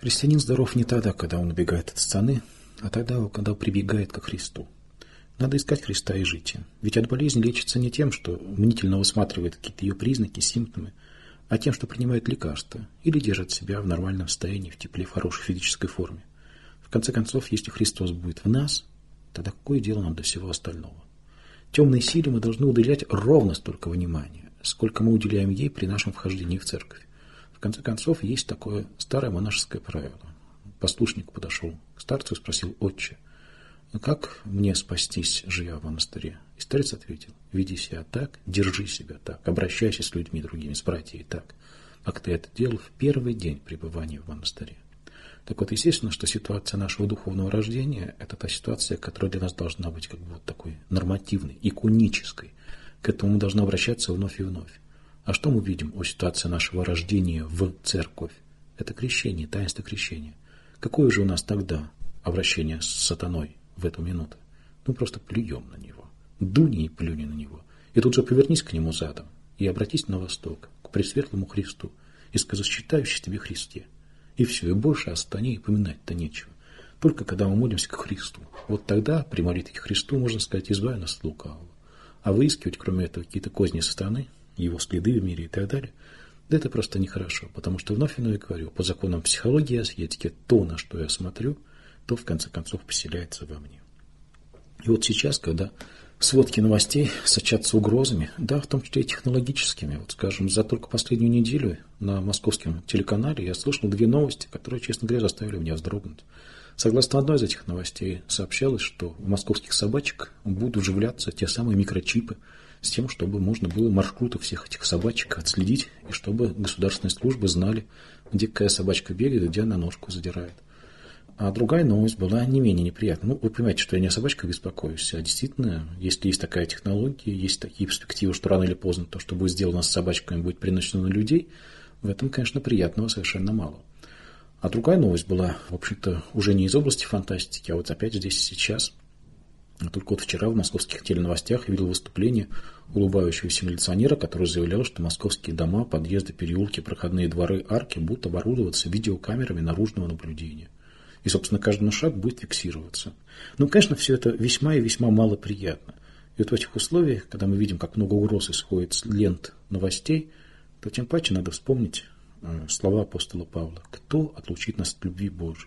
Христианин здоров не тогда, когда он убегает от сатаны, а тогда, когда прибегает ко Христу. Надо искать Христа и жить им. Ведь от болезни лечится не тем, что мнительно высматривает какие-то ее признаки, симптомы, а тем, что принимает лекарства или держит себя в нормальном состоянии, в тепле, в хорошей физической форме. В конце концов, если Христос будет в нас, тогда какое дело нам до всего остального? Темной силе мы должны уделять ровно столько внимания, сколько мы уделяем ей при нашем вхождении в церковь. В конце концов, есть такое старое монашеское правило. Послушник подошел к старцу и спросил: «Отче, как мне спастись, живя в монастыре?» И старец ответил: «Веди себя так, держи себя так, обращайся с людьми другими, с братьями так, как ты это делал в первый день пребывания в монастыре». Так вот, естественно, что ситуация нашего духовного рождения – это та ситуация, которая для нас должна быть как бы вот такой нормативной, иконической. К этому мы должны обращаться вновь и вновь. А что мы видим о ситуации нашего рождения в церковь? Это крещение, таинство крещения. Какое же у нас тогда обращение с сатаной в эту минуту? Ну, просто плюем на него. Дуни и плюни на него. И тут же повернись к нему задом и обратись на восток, к пресветлому Христу, и скажи: «Считающий тебе Христе». И все, и больше о сатане и поминать-то нечего. Только когда мы молимся к Христу, вот тогда при молитве к Христу можно сказать: «Избави нас от лукавого». А выискивать, кроме этого, какие-то козни сатаны, его следы в мире и так далее, да это просто нехорошо, потому что вновь и вновь говорю, по законам психологии и асцетики, то, на что я смотрю, то в конце концов поселяется во мне. И вот сейчас, когда сводки новостей сочатся угрозами, да, в том числе и технологическими, вот скажем, за только последнюю неделю на московском телеканале я слышал две новости, которые, честно говоря, заставили меня вздрогнуть. Согласно одной из этих новостей, сообщалось, что в московских собачек будут вживляться те самые микрочипы, с тем, чтобы можно было маршруты всех этих собачек отследить, и чтобы государственные службы знали, где какая собачка бегает, где она ножку задирает. А другая новость была не менее неприятной. Ну, вы понимаете, что я не о собачках беспокоюсь, а действительно, если есть такая технология, есть такие перспективы, что рано или поздно то, что будет сделано с собачками, будет перенесено на людей, в этом, конечно, приятного совершенно мало. А другая новость была, в общем-то, уже не из области фантастики, а вот опять здесь и сейчас. Только вот вчера в московских теленовостях я видел выступление улыбающегося милиционера, который заявлял, что московские дома, подъезды, переулки, проходные дворы, арки будут оборудоваться видеокамерами наружного наблюдения. И, собственно, каждый шаг будет фиксироваться. Ну, конечно, все это весьма и весьма малоприятно. И вот в этих условиях, когда мы видим, как много угроз исходит с лент новостей, то тем паче надо вспомнить слова апостола Павла: «Кто отлучит нас от любви Божией?»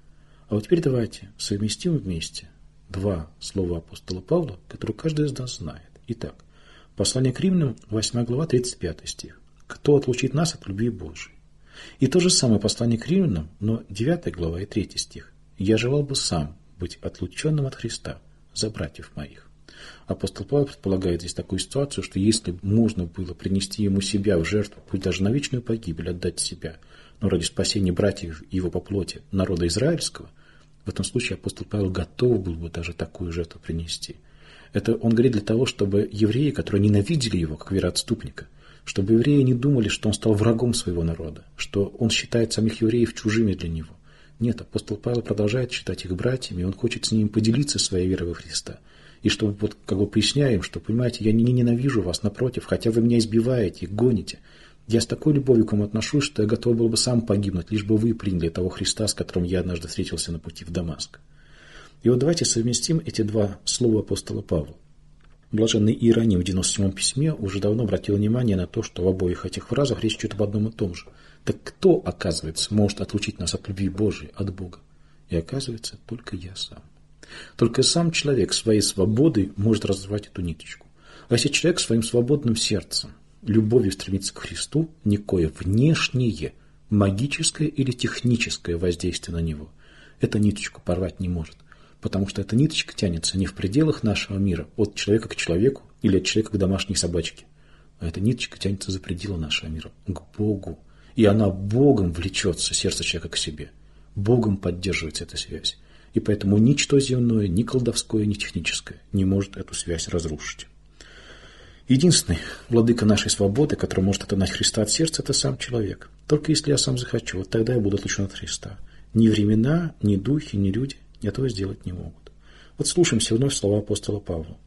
А вот теперь давайте совместим вместе два слова апостола Павла, которые каждый из нас знает. Итак, послание к Римлянам, 8 глава, 35 стих. «Кто отлучит нас от любви Божией?» И то же самое послание к Римлянам, но 9 глава и 3 стих. «Я желал бы сам быть отлученным от Христа за братьев моих». Апостол Павел предполагает здесь такую ситуацию, что если бы можно было принести ему себя в жертву, пусть даже на вечную погибель, отдать себя, но ради спасения братьев его по плоти, народа израильского, в этом случае апостол Павел готов был бы даже такую жертву принести. Это он говорит для того, чтобы евреи, которые ненавидели его, как вероотступника, чтобы евреи не думали, что он стал врагом своего народа, что он считает самих евреев чужими для него. Нет, апостол Павел продолжает считать их братьями, и он хочет с ними поделиться своей верой во Христа. И чтобы, вот, как бы поясняя им, что, понимаете, я не ненавижу вас, напротив, хотя вы меня избиваете, гоните. Я с такой любовью к вам отношусь, что я готов был бы сам погибнуть, лишь бы вы приняли того Христа, с которым я однажды встретился на пути в Дамаск. И вот давайте совместим эти два слова апостола Павла. Блаженный Иероним в 97-м письме уже давно обратил внимание на то, что в обоих этих фразах речь идет об одном и том же. Так кто, оказывается, может отлучить нас от любви Божией, от Бога? И оказывается, только я сам. Только сам человек своей свободой может разорвать эту ниточку. А если человек своим свободным сердцем, любовью стремится к Христу, никакое внешнее, магическое или техническое воздействие на него эту ниточку порвать не может. Потому что эта ниточка тянется не в пределах нашего мира, от человека к человеку или от человека к домашней собачке. А эта ниточка тянется за пределы нашего мира, к Богу. И она Богом влечется, сердце человека к себе. Богом поддерживается эта связь. И поэтому ничто земное, ни колдовское, ни техническое не может эту связь разрушить. Единственный владыка нашей свободы, который может отогнать Христа от сердца, это сам человек. Только если я сам захочу, вот тогда я буду отлучен от Христа. Ни времена, ни духи, ни люди этого сделать не могут. Вот слушаемся вновь слова апостола Павла.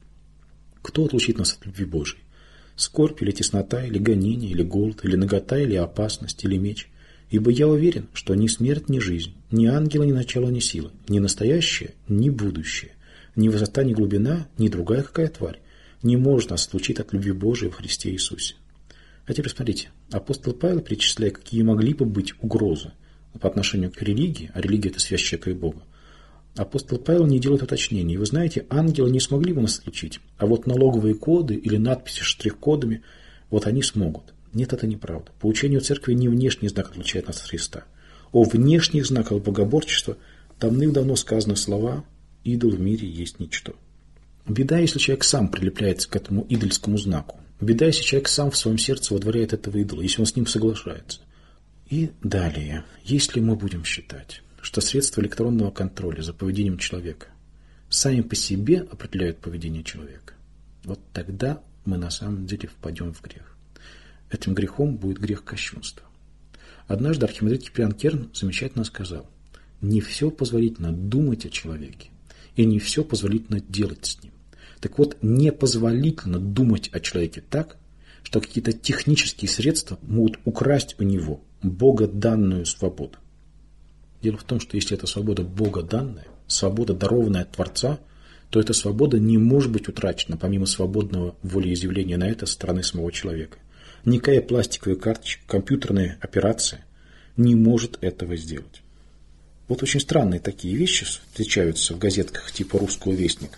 Кто отлучит нас от любви Божией? Скорбь или теснота, или гонение, или голод, или нагота, или опасность, или меч? Ибо я уверен, что ни смерть, ни жизнь, ни ангелы, ни начало, ни сила, ни настоящее, ни будущее, ни высота, ни глубина, ни другая какая тварь не может нас отлучить от любви Божией в Христе Иисусе. А теперь смотрите, апостол Павел, перечисляя, какие могли бы быть угрозы по отношению к религии, а религия – это связь человека и Бога, апостол Павел не делает уточнений. И вы знаете, ангелы не смогли бы нас отличить, а вот налоговые коды или надписи штрих-кодами, вот они смогут. Нет, это неправда. По учению церкви не внешний знак отличает нас от Христа. О внешних знаках богоборчества давным-давно сказаны слова «идол в мире есть ничто». Беда, если человек сам прилепляется к этому идольскому знаку. Беда, если человек сам в своем сердце водворяет этого идола, если он с ним соглашается. И далее, если мы будем считать, что средства электронного контроля за поведением человека сами по себе определяют поведение человека, вот тогда мы на самом деле впадем в грех. Этим грехом будет грех кощунства. Однажды архимандрит Киприан Керн замечательно сказал: не все позволительно думать о человеке, и не все позволительно делать с ним. Так вот, непозволительно думать о человеке так, что какие-то технические средства могут украсть у него богоданную свободу. Дело в том, что если это свобода богоданная, свобода, дарованная от Творца, то эта свобода не может быть утрачена, помимо свободного волеизъявления на это со стороны самого человека. Никакая пластиковая карточка, компьютерная операция не может этого сделать. Вот очень странные такие вещи встречаются в газетках типа «Русского вестника».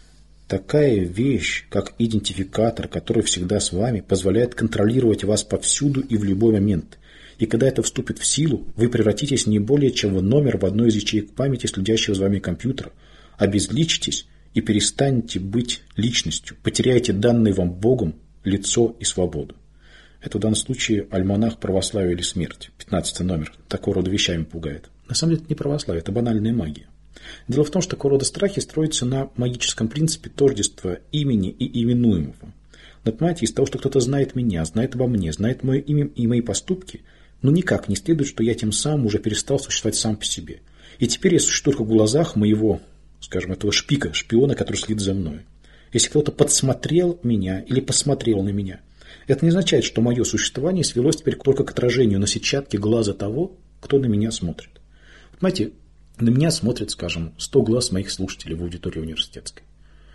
Такая вещь, как идентификатор, который всегда с вами, позволяет контролировать вас повсюду и в любой момент. И когда это вступит в силу, вы превратитесь не более чем в номер в одной из ячеек памяти следящего за вами компьютера, обезличитесь и перестанете быть личностью, потеряете данные вам Богом лицо и свободу. Это в данном случае альманах «Православие или смерть», 15 номер, такого рода вещами пугает. На самом деле это не православие, это банальная магия. Дело в том, что такого рода страхи строятся на магическом принципе тождества имени и именуемого. Но понимаете, из того, что кто-то знает меня, знает обо мне, знает мое имя и мои поступки, но никак не следует, что я тем самым уже перестал существовать сам по себе. И теперь я существую только в глазах моего, скажем, этого шпиона, который следит за мной. Если кто-то подсмотрел меня или посмотрел на меня, это не означает, что мое существование свелось теперь только к отражению на сетчатке глаза того, кто на меня смотрит. Понимаете, на меня смотрят, скажем, 100 глаз моих слушателей в аудитории университетской.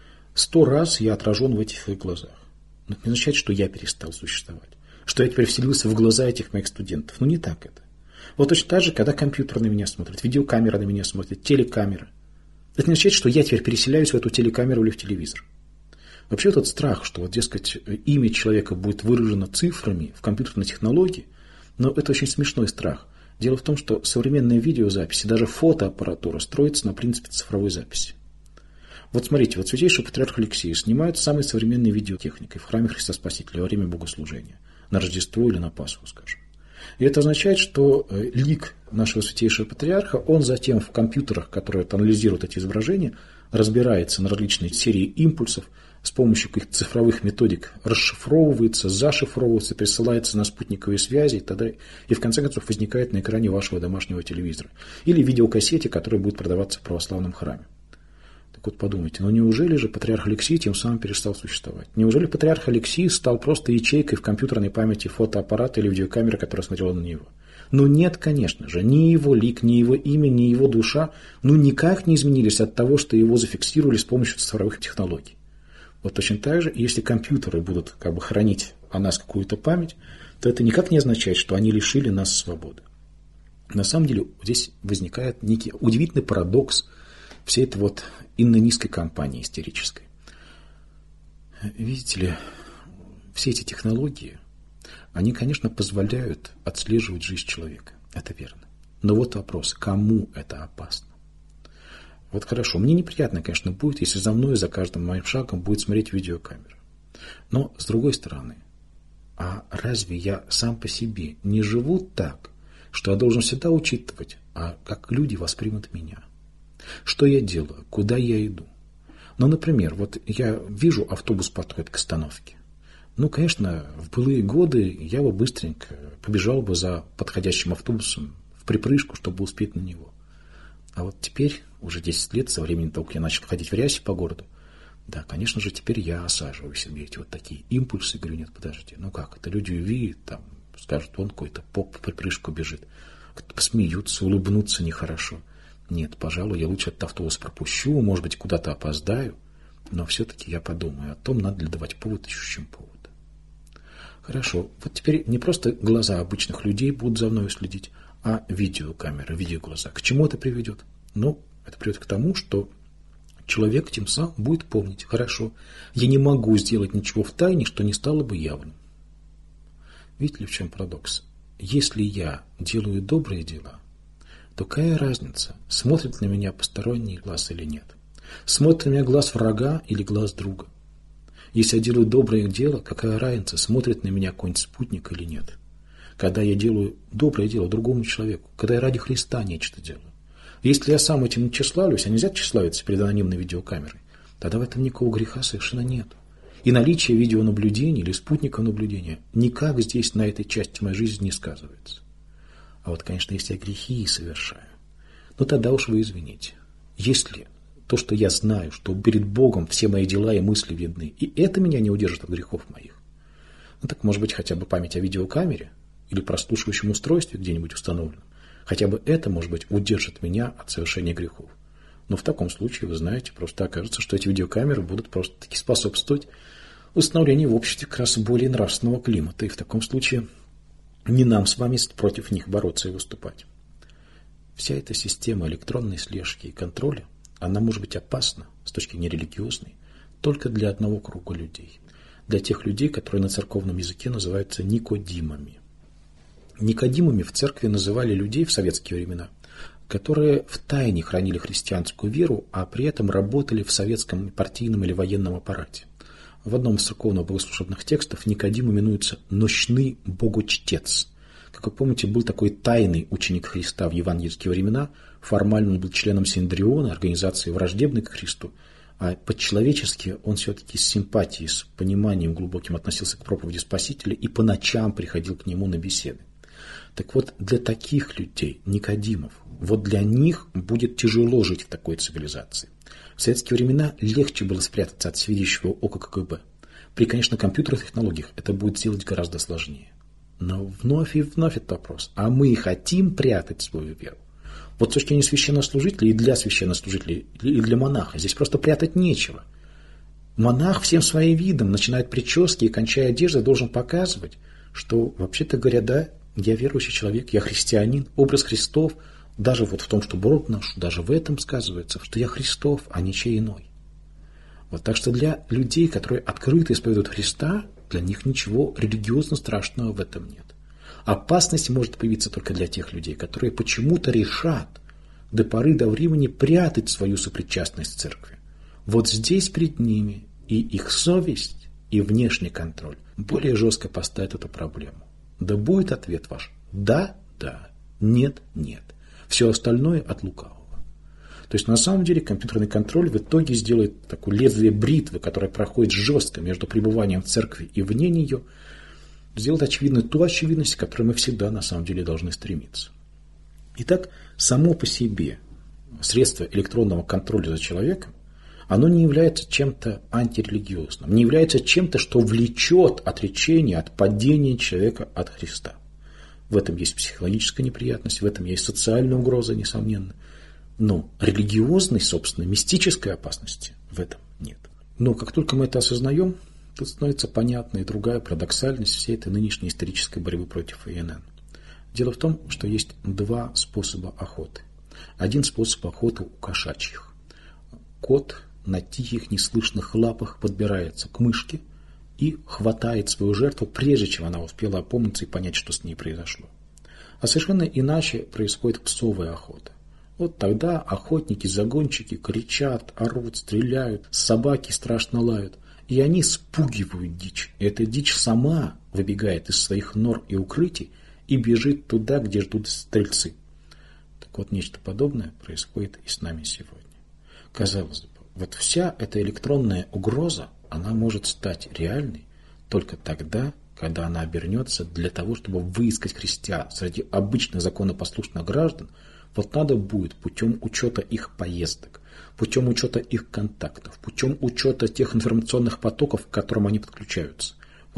100 раз я отражен в этих их глазах. Но это не означает, что я перестал существовать, что я теперь вселился в глаза этих моих студентов. Ну, не так это. Вот точно так же, когда компьютер на меня смотрит, видеокамера на меня смотрит, телекамера. Это не означает, что я теперь переселяюсь в эту телекамеру или в телевизор. Вообще этот страх, что, вот, дескать, имя человека будет выражено цифрами в компьютерной технологии, но это очень смешной страх. Дело в том, что современные видеозаписи, даже фотоаппаратура строится на принципе цифровой записи. Вот смотрите, вот святейший патриарх Алексий снимает самой современной видеотехникой в храме Христа Спасителя во время богослужения, на Рождество или на Пасху, скажем. И это означает, что лик нашего святейшего патриарха, он затем в компьютерах, которые анализируют эти изображения, разбирается на различные серии импульсов, с помощью каких-то цифровых методик расшифровывается, зашифровывается, пересылается на спутниковые связи и т.д. И в конце концов возникает на экране вашего домашнего телевизора. Или видеокассете, которая будет продаваться в православном храме. Так вот подумайте, но неужели же патриарх Алексий тем самым перестал существовать? Неужели патриарх Алексий стал просто ячейкой в компьютерной памяти фотоаппарата или видеокамеры, которая смотрела на него? Ну нет, конечно же, ни его лик, ни его имя, ни его душа никак не изменились от того, что его зафиксировали с помощью цифровых технологий. Вот точно так же, если компьютеры будут хранить о нас какую-то память, то это никак не означает, что они лишили нас свободы. На самом деле здесь возникает некий удивительный парадокс всей этой вот иннонистской кампании истерической. Видите ли, все эти технологии, они, конечно, позволяют отслеживать жизнь человека. Это верно. Но вот вопрос, кому это опасно? Вот хорошо, мне неприятно, конечно, будет, если за мной, за каждым моим шагом будет смотреть видеокамера. Но, с другой стороны, а разве я сам по себе не живу так, что я должен всегда учитывать, как люди воспримут меня? Что я делаю? Куда я иду? Ну, например, вот я вижу, автобус подходит к остановке. Ну, конечно, в былые годы я бы быстренько побежал бы за подходящим автобусом в припрыжку, чтобы успеть на него. А вот теперь, уже 10 лет, со времени того, как я начал ходить в рясе по городу, да, конечно же, теперь я осаживаю себе эти вот такие импульсы, говорю, нет, подожди, ну как, это люди увидят, там, Скажут, он какой-то поп в припрыжку бежит. Посмеются, улыбнутся нехорошо. Нет, пожалуй, я лучше этот автобус пропущу, может быть, куда-то опоздаю. Но все-таки я подумаю о том, надо ли давать повод ищущим повод. Хорошо, вот теперь не просто глаза обычных людей будут за мной следить, а видеокамеры, видеоглаза. К чему это приведет? Ну, это приведет к тому, что человек тем самым будет помнить, хорошо, я не могу сделать ничего в тайне, что не стало бы явным. Видите ли, в чем парадокс? Если я делаю добрые дела, то какая разница, смотрит на меня посторонний глаз или нет? Смотрит на меня глаз врага или глаз друга? Если я делаю доброе дело, какая разница, смотрит на меня какой-нибудь спутник или нет? Когда я делаю доброе дело другому человеку, когда я ради Христа нечто делаю. Если я сам этим не тщеславлюсь, а нельзя тщеславиться перед анонимной видеокамерой, тогда в этом никакого греха совершенно нет. И наличие видеонаблюдения или спутника наблюдения никак здесь на этой части моей жизни не сказывается. А вот, конечно, если я грехи совершаю, ну тогда уж вы извините. Если то, что я знаю, что перед Богом все мои дела и мысли видны, и это меня не удержит от грехов моих, ну так может быть хотя бы память о видеокамере или прослушивающем устройстве где-нибудь установленном, хотя бы это, может быть, удержит меня от совершения грехов. Но в таком случае, вы знаете, просто окажется, что эти видеокамеры будут просто-таки способствовать установлению в обществе как раз более нравственного климата. И в таком случае не нам с вами против них бороться и выступать. Вся эта система электронной слежки и контроля, она может быть опасна с точки зрения религиозной только для одного круга людей. Для тех людей, которые на церковном языке называются никодимами. Никодимами в церкви называли людей в советские времена, которые втайне хранили христианскую веру, а при этом работали в советском партийном или военном аппарате. В одном из церковно-богослужебных текстов Никодим именуется «ночный богочтец». Как вы помните, был такой тайный ученик Христа в евангельские времена. Формально он был членом Синдриона, организации враждебной к Христу, а по-человечески он все-таки с симпатией, с пониманием глубоким относился к проповеди Спасителя и по ночам приходил к нему на беседы. Так вот, для таких людей, Никодимов, вот для них будет тяжело жить в такой цивилизации. В советские времена легче было спрятаться от всевидящего ока КГБ. При, конечно, компьютерных технологиях это будет сделать гораздо сложнее. Но вновь и вновь этот вопрос. А мы хотим прятать свою веру? Вот с точки зрения священнослужителей и для священнослужителей, и для монаха здесь просто прятать нечего. Монах всем своим видом, начиная от прически и кончая одеждой, должен показывать, что, вообще-то говоря, да, я верующий человек, я христианин, образ Христов, даже вот в том, что бороду ношу, даже в этом сказывается, что я Христов, а не чей иной. Вот так что для людей, которые открыто исповедуют Христа, для них ничего религиозно страшного в этом нет. Опасность может появиться только для тех людей, которые почему-то решат до поры до времени прятать свою сопричастность к церкви. Вот здесь перед ними и их совесть, и внешний контроль более жестко поставят эту проблему. Да будет ответ ваш «да, да», «нет, нет». Все остальное от лукавого. То есть на самом деле компьютерный контроль в итоге сделает такое лезвие бритвы, которое проходит жестко между пребыванием в церкви и вне нее, сделает очевидной ту очевидность, к которой мы всегда на самом деле должны стремиться. Итак, само по себе средство электронного контроля за человеком, оно не является чем-то антирелигиозным, не является чем-то, что влечет отречение от падения человека от Христа. В этом есть психологическая неприятность, в этом есть социальная угроза, несомненно. Но религиозной, собственно, мистической опасности в этом нет. Но как только мы это осознаем, тут становится понятна и другая парадоксальность всей этой нынешней исторической борьбы против ИНН. Дело в том, что есть два способа охоты. Один способ охоты у кошачьих. Кот на тихих, неслышных лапах подбирается к мышке и хватает свою жертву, прежде чем она успела опомниться и понять, что с ней произошло. А совершенно иначе происходит псовая охота. Вот тогда охотники-загонщики кричат, орут, стреляют, собаки страшно лают, и они спугивают дичь. И эта дичь сама выбегает из своих нор и укрытий и бежит туда, где ждут стрельцы. Так вот, нечто подобное происходит и с нами сегодня. Казалось бы, вот вся эта электронная угроза, она может стать реальной только тогда, когда она обернется для того, чтобы выискать христиан среди обычных законопослушных граждан. Вот надо будет путем учета их поездок, путем учета их контактов, путем учета тех информационных потоков, к которым они подключаются.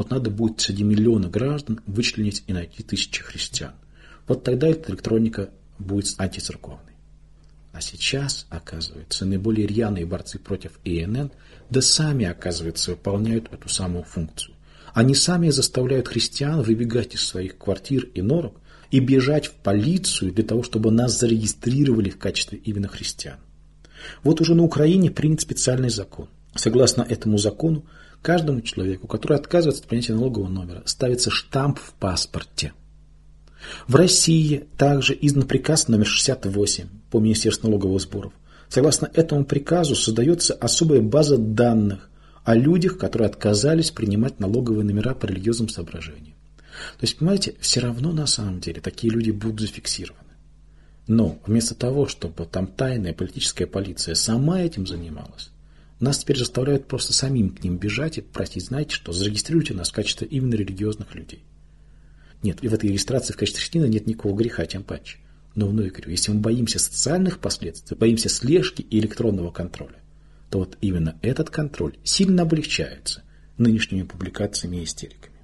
Вот надо будет среди миллиона граждан вычленить и найти тысячи христиан. Вот тогда эта электроника будет антицерковной. А сейчас, оказывается, наиболее рьяные борцы против ИНН, да сами, оказывается, выполняют эту самую функцию. Они сами заставляют христиан выбегать из своих квартир и норок и бежать в полицию для того, чтобы нас зарегистрировали в качестве именно христиан. Вот уже на Украине принят специальный закон. Согласно этому закону, каждому человеку, который отказывается от принятия налогового номера, ставится штамп в паспорте. В России также издан приказ номер 68 по Министерству налоговых сборов. Согласно этому приказу создается особая база данных о людях, которые отказались принимать налоговые номера по религиозным соображениям. То есть, понимаете, все равно на самом деле такие люди будут зафиксированы. Но вместо того, чтобы там тайная политическая полиция сама этим занималась, нас теперь заставляют просто самим к ним бежать и просить, знаете что, зарегистрируйте нас в качестве именно религиозных людей. Нет, и в этой регистрации в качестве христианина нет никакого греха, тем паче. Но вновь говорю, если мы боимся социальных последствий, боимся слежки и электронного контроля, то вот именно этот контроль сильно облегчается нынешними публикациями и истериками.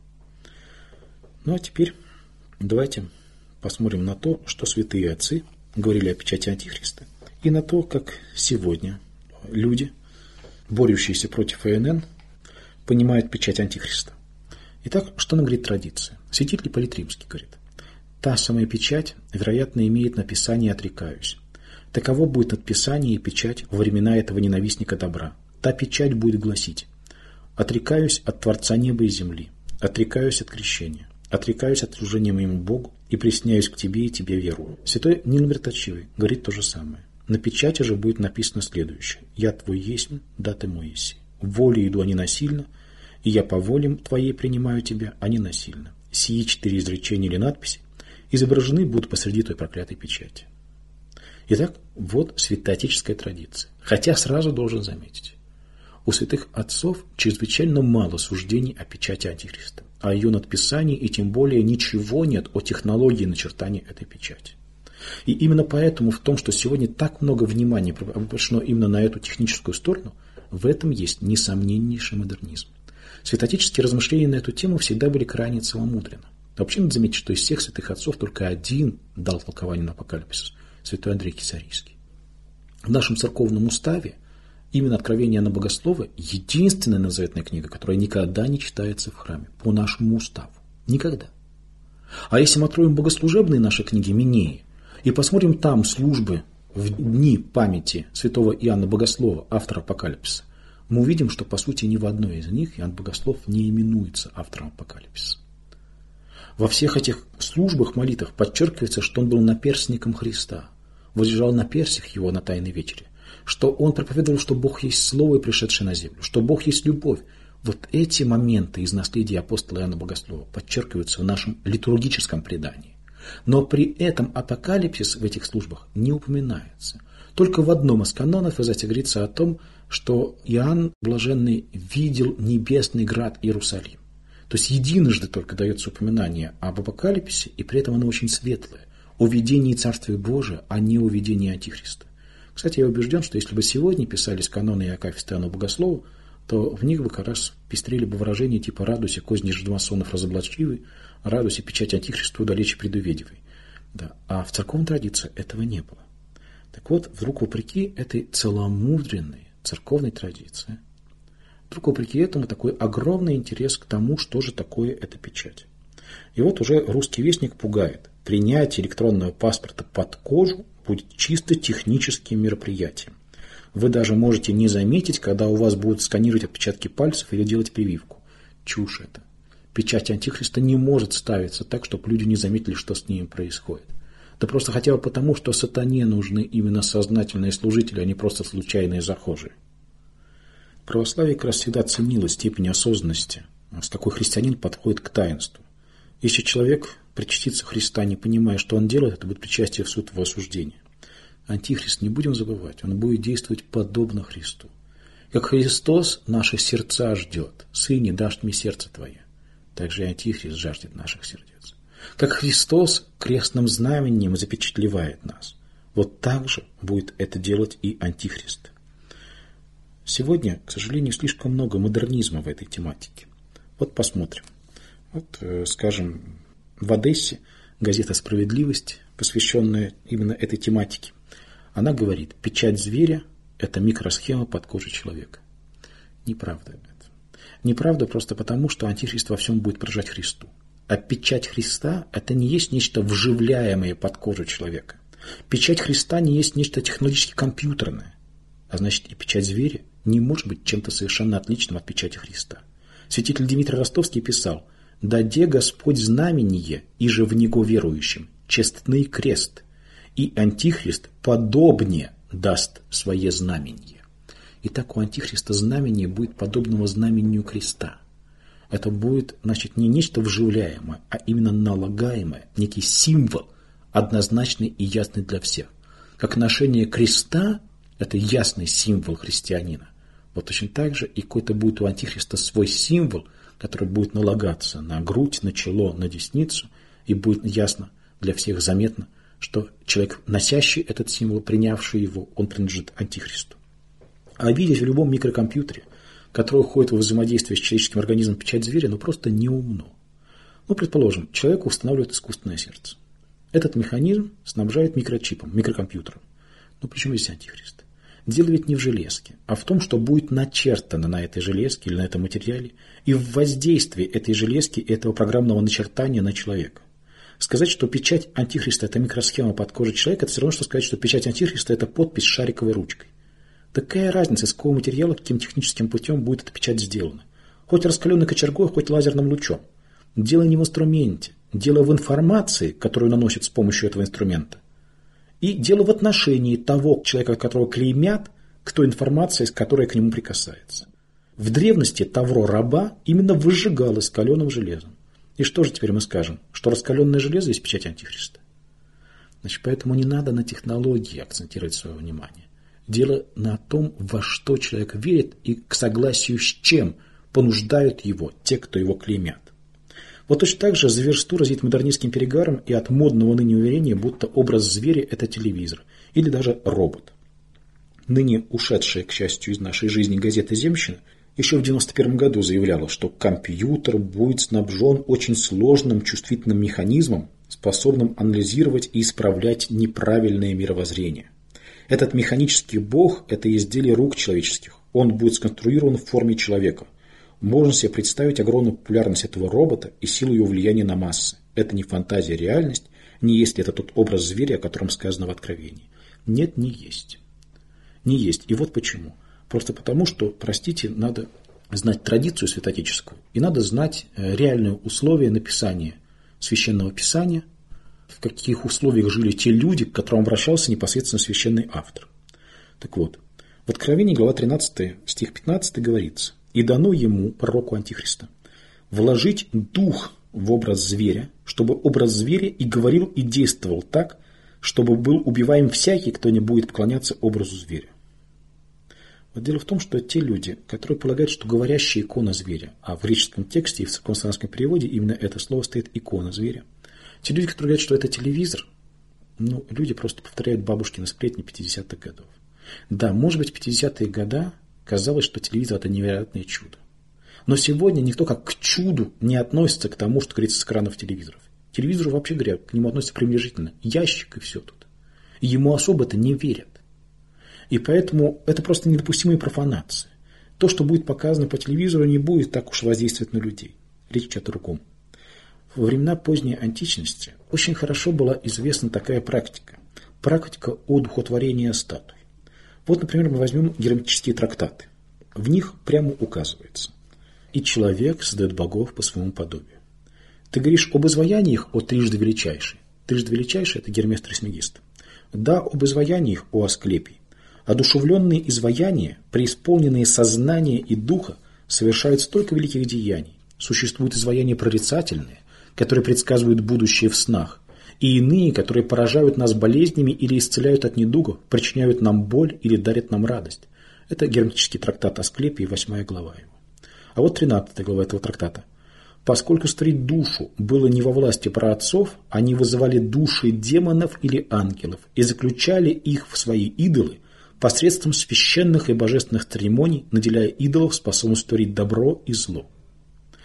Ну а теперь давайте посмотрим на то, что святые отцы говорили о печати Антихриста, и на то, как сегодня люди, борющиеся против ИНН, понимают печать Антихриста. Итак, что нам говорит традиция? Святитель Ипполит Римский говорит: «Та самая печать, вероятно, имеет написание «отрекаюсь». Таково будет надписание и печать во времена этого ненавистника добра. Та печать будет гласить: «Отрекаюсь от Творца неба и земли, отрекаюсь от крещения, отрекаюсь от служения моему Богу и присоединяюсь к тебе и тебе верую». Святой Нил Мироточивый говорит то же самое. На печати же будет написано следующее: «Я твой есмь, да ты мой еси. Волей иду, а не насильно, и я по воле твоей принимаю тебя, а не насильно». Сии 4 изречения или надписи изображены будут посреди той проклятой печати. Итак, вот святоотеческая традиция. Хотя сразу должен заметить, у святых отцов чрезвычайно мало суждений о печати Антихриста, о ее надписании, и тем более ничего нет о технологии начертания этой печати. И именно поэтому в том, что сегодня так много внимания обращено именно на эту техническую сторону, в этом есть несомненнейший модернизм. Святоотеческие размышления на эту тему всегда были крайне целомудренны. Вообще надо заметить, что из всех святых отцов только один дал толкование на апокалипсис – святой Андрей Кесарийский. В нашем церковном уставе именно Откровение Иоанна Богослова – единственная новозаветная книга, которая никогда не читается в храме, по нашему уставу. Никогда. А если мы откроем богослужебные наши книги Минеи и посмотрим там службы в дни памяти святого Иоанна Богослова, автора апокалипсиса, мы увидим, что по сути ни в одной из них Иоанн Богослов не именуется автором апокалипсиса. Во всех этих службах, молитвах подчеркивается, что он был наперстником Христа, возлежал на персях его на Тайной вечере, что он проповедовал, что Бог есть Слово, пришедшее на землю, что Бог есть любовь. Вот эти моменты из наследия апостола Иоанна Богослова подчеркиваются в нашем литургическом предании. Но при этом апокалипсис в этих службах не упоминается. Только в одном из канонов в Изате говорится о том, что Иоанн Блаженный видел небесный град Иерусалим. То есть единожды только дается упоминание об апокалипсисе, и при этом оно очень светлое. О видении Царствия Божия, а не о видении Антихриста. Кстати, я убежден, что если бы сегодня писались каноны и акафисты Иоанну Богослову, то в них бы как раз пестрели бы выражения типа «радуйся, козни жидомасонов разоблачливый», «радуйся, печать Антихристу далече предуведивый». Да. А в церковной традиции этого не было. Так вот, вдруг вопреки этой целомудренной церковной традиции, вдруг вопреки этому такой огромный интерес к тому, что же такое эта печать. И вот уже русский вестник пугает. Принятие электронного паспорта под кожу будет чисто техническим мероприятием. Вы даже можете не заметить, когда у вас будут сканировать отпечатки пальцев или делать прививку. Чушь это. Печать Антихриста не может ставиться так, чтобы люди не заметили, что с ними происходит. Да просто хотя бы потому, что сатане нужны именно сознательные служители, а не просто случайные захожие. Православие как раз всегда ценило степень осознанности, с какой христианин подходит к таинству. Если человек причастится Христа, не понимая, что он делает, это будет причастие в суд его осуждения. Антихрист, не будем забывать, он будет действовать подобно Христу. Как Христос наши сердца ждет, «Сыне, дашь мне сердце твое», так же и Антихрист жаждет наших сердец. Как Христос крестным знаменем запечатлевает нас, вот так же будет это делать и Антихрист. Сегодня, к сожалению, слишком много модернизма в этой тематике. Вот посмотрим. Вот, скажем, в Одессе газета «Справедливость», посвященная именно этой тематике, она говорит: печать зверя – это микросхема под кожей человека. Неправда это. Неправда просто потому, что антихрист во всем будет поражать Христу. А печать Христа – это не есть нечто вживляемое под кожу человека. Печать Христа не есть нечто технологически компьютерное. А значит, и печать зверя не может быть чем-то совершенно отличным от печати Христа. Святитель Дмитрий Ростовский писал: «Даде Господь знамение, иже в него верующим, честный крест, и антихрист подобнее даст свое знамение». Итак, у антихриста знамение будет подобного знамению креста. Это будет, значит, не нечто вживляемое, а именно налагаемое, некий символ, однозначный и ясный для всех. Как ношение креста – это ясный символ христианина. Вот точно так же и какой-то будет у антихриста свой символ, который будет налагаться на грудь, на чело, на десницу, и будет ясно для всех заметно, что человек, носящий этот символ, принявший его, он принадлежит антихристу. А видеть в любом микрокомпьютере, который уходит во взаимодействие с человеческим организмом, печать зверя, просто неумно. Предположим, человеку устанавливают искусственное сердце. Этот механизм снабжает микрочипом, микрокомпьютером. При чем здесь антихрист? Дело ведь не в железке, а в том, что будет начертано на этой железке или на этом материале, и в воздействии этой железки, этого программного начертания на человека. Сказать, что печать антихриста – это микросхема под кожей человека, это все равно, что сказать, что печать антихриста – это подпись шариковой ручкой. Какая разница, из какого материала, каким техническим путем будет эта печать сделана? Хоть раскаленной кочергой, хоть лазерным лучом. Дело не в инструменте, дело в информации, которую наносят с помощью этого инструмента. И дело в отношении того человека, которого клеймят, к той информации, которая к нему прикасается. В древности тавро раба именно выжигалось каленым железом. И что же теперь мы скажем? Что раскаленное железо есть печать антихриста? Поэтому не надо на технологии акцентировать свое внимание. Дело на том, во что человек верит и к согласию с чем понуждают его те, кто его клеймят. Вот точно так же зверству разит модернистским перегаром и от модного ныне уверения, будто образ зверя – это телевизор или даже робот. Ныне ушедшая, к счастью, из нашей жизни газета «Земщина» еще в 1991 году заявляла, что компьютер будет снабжен очень сложным чувствительным механизмом, способным анализировать и исправлять неправильное мировоззрение. Этот механический бог – это изделие рук человеческих. Он будет сконструирован в форме человека. Можно себе представить огромную популярность этого робота и силу его влияния на массы. Это не фантазия, а реальность. Не есть ли это тот образ зверя, о котором сказано в Откровении? Нет, не есть. Не есть. И вот почему. Просто потому, что, простите, надо знать традицию святоотеческую и надо знать реальные условия написания Священного Писания, в каких условиях жили те люди, к которым обращался непосредственно священный автор. Так вот, в Откровении, глава 13, стих 15 говорится: «И дано ему, пророку Антихриста, вложить дух в образ зверя, чтобы образ зверя и говорил, и действовал так, чтобы был убиваем всякий, кто не будет поклоняться образу зверя». Вот дело в том, что те люди, которые полагают, что говорящая икона зверя, а в греческом тексте и в церковнославянском переводе именно это слово стоит икона зверя, те люди, которые говорят, что это телевизор, люди просто повторяют бабушкины сплетни 50-х годов. Да, может быть, в 50-е годы казалось, что телевизор – это невероятное чудо. Но сегодня никто как к чуду не относится к тому, что говорится с экранов телевизоров. Телевизору, вообще говоря, к нему относятся пренебрежительно. Ящик и все тут. И ему особо это не верят. И поэтому это просто недопустимые профанации. То, что будет показано по телевизору, не будет так уж воздействовать на людей. Речь идет о другом. Во времена поздней античности очень хорошо была известна такая практика. Практика одухотворения статуй. Вот, например, мы возьмем герметические трактаты. В них прямо указывается: «И человек создает богов по своему подобию». Ты говоришь об изваяниях о трижды величайшей. Трижды величайший – это Гермес Трисмегист. Да, об изваяниях о Асклепий. Одушевленные изваяния, преисполненные сознания и духа, совершают столько великих деяний. Существуют изваяния прорицательные, которые предсказывают будущее в снах, и иные, которые поражают нас болезнями или исцеляют от недуга, причиняют нам боль или дарят нам радость. Это герметический трактат Асклепий, 8 глава его. А вот 13 глава этого трактата. «Поскольку створить душу было не во власти праотцов, они вызывали души демонов или ангелов и заключали их в свои идолы посредством священных и божественных церемоний, наделяя идолов способностью творить добро и зло».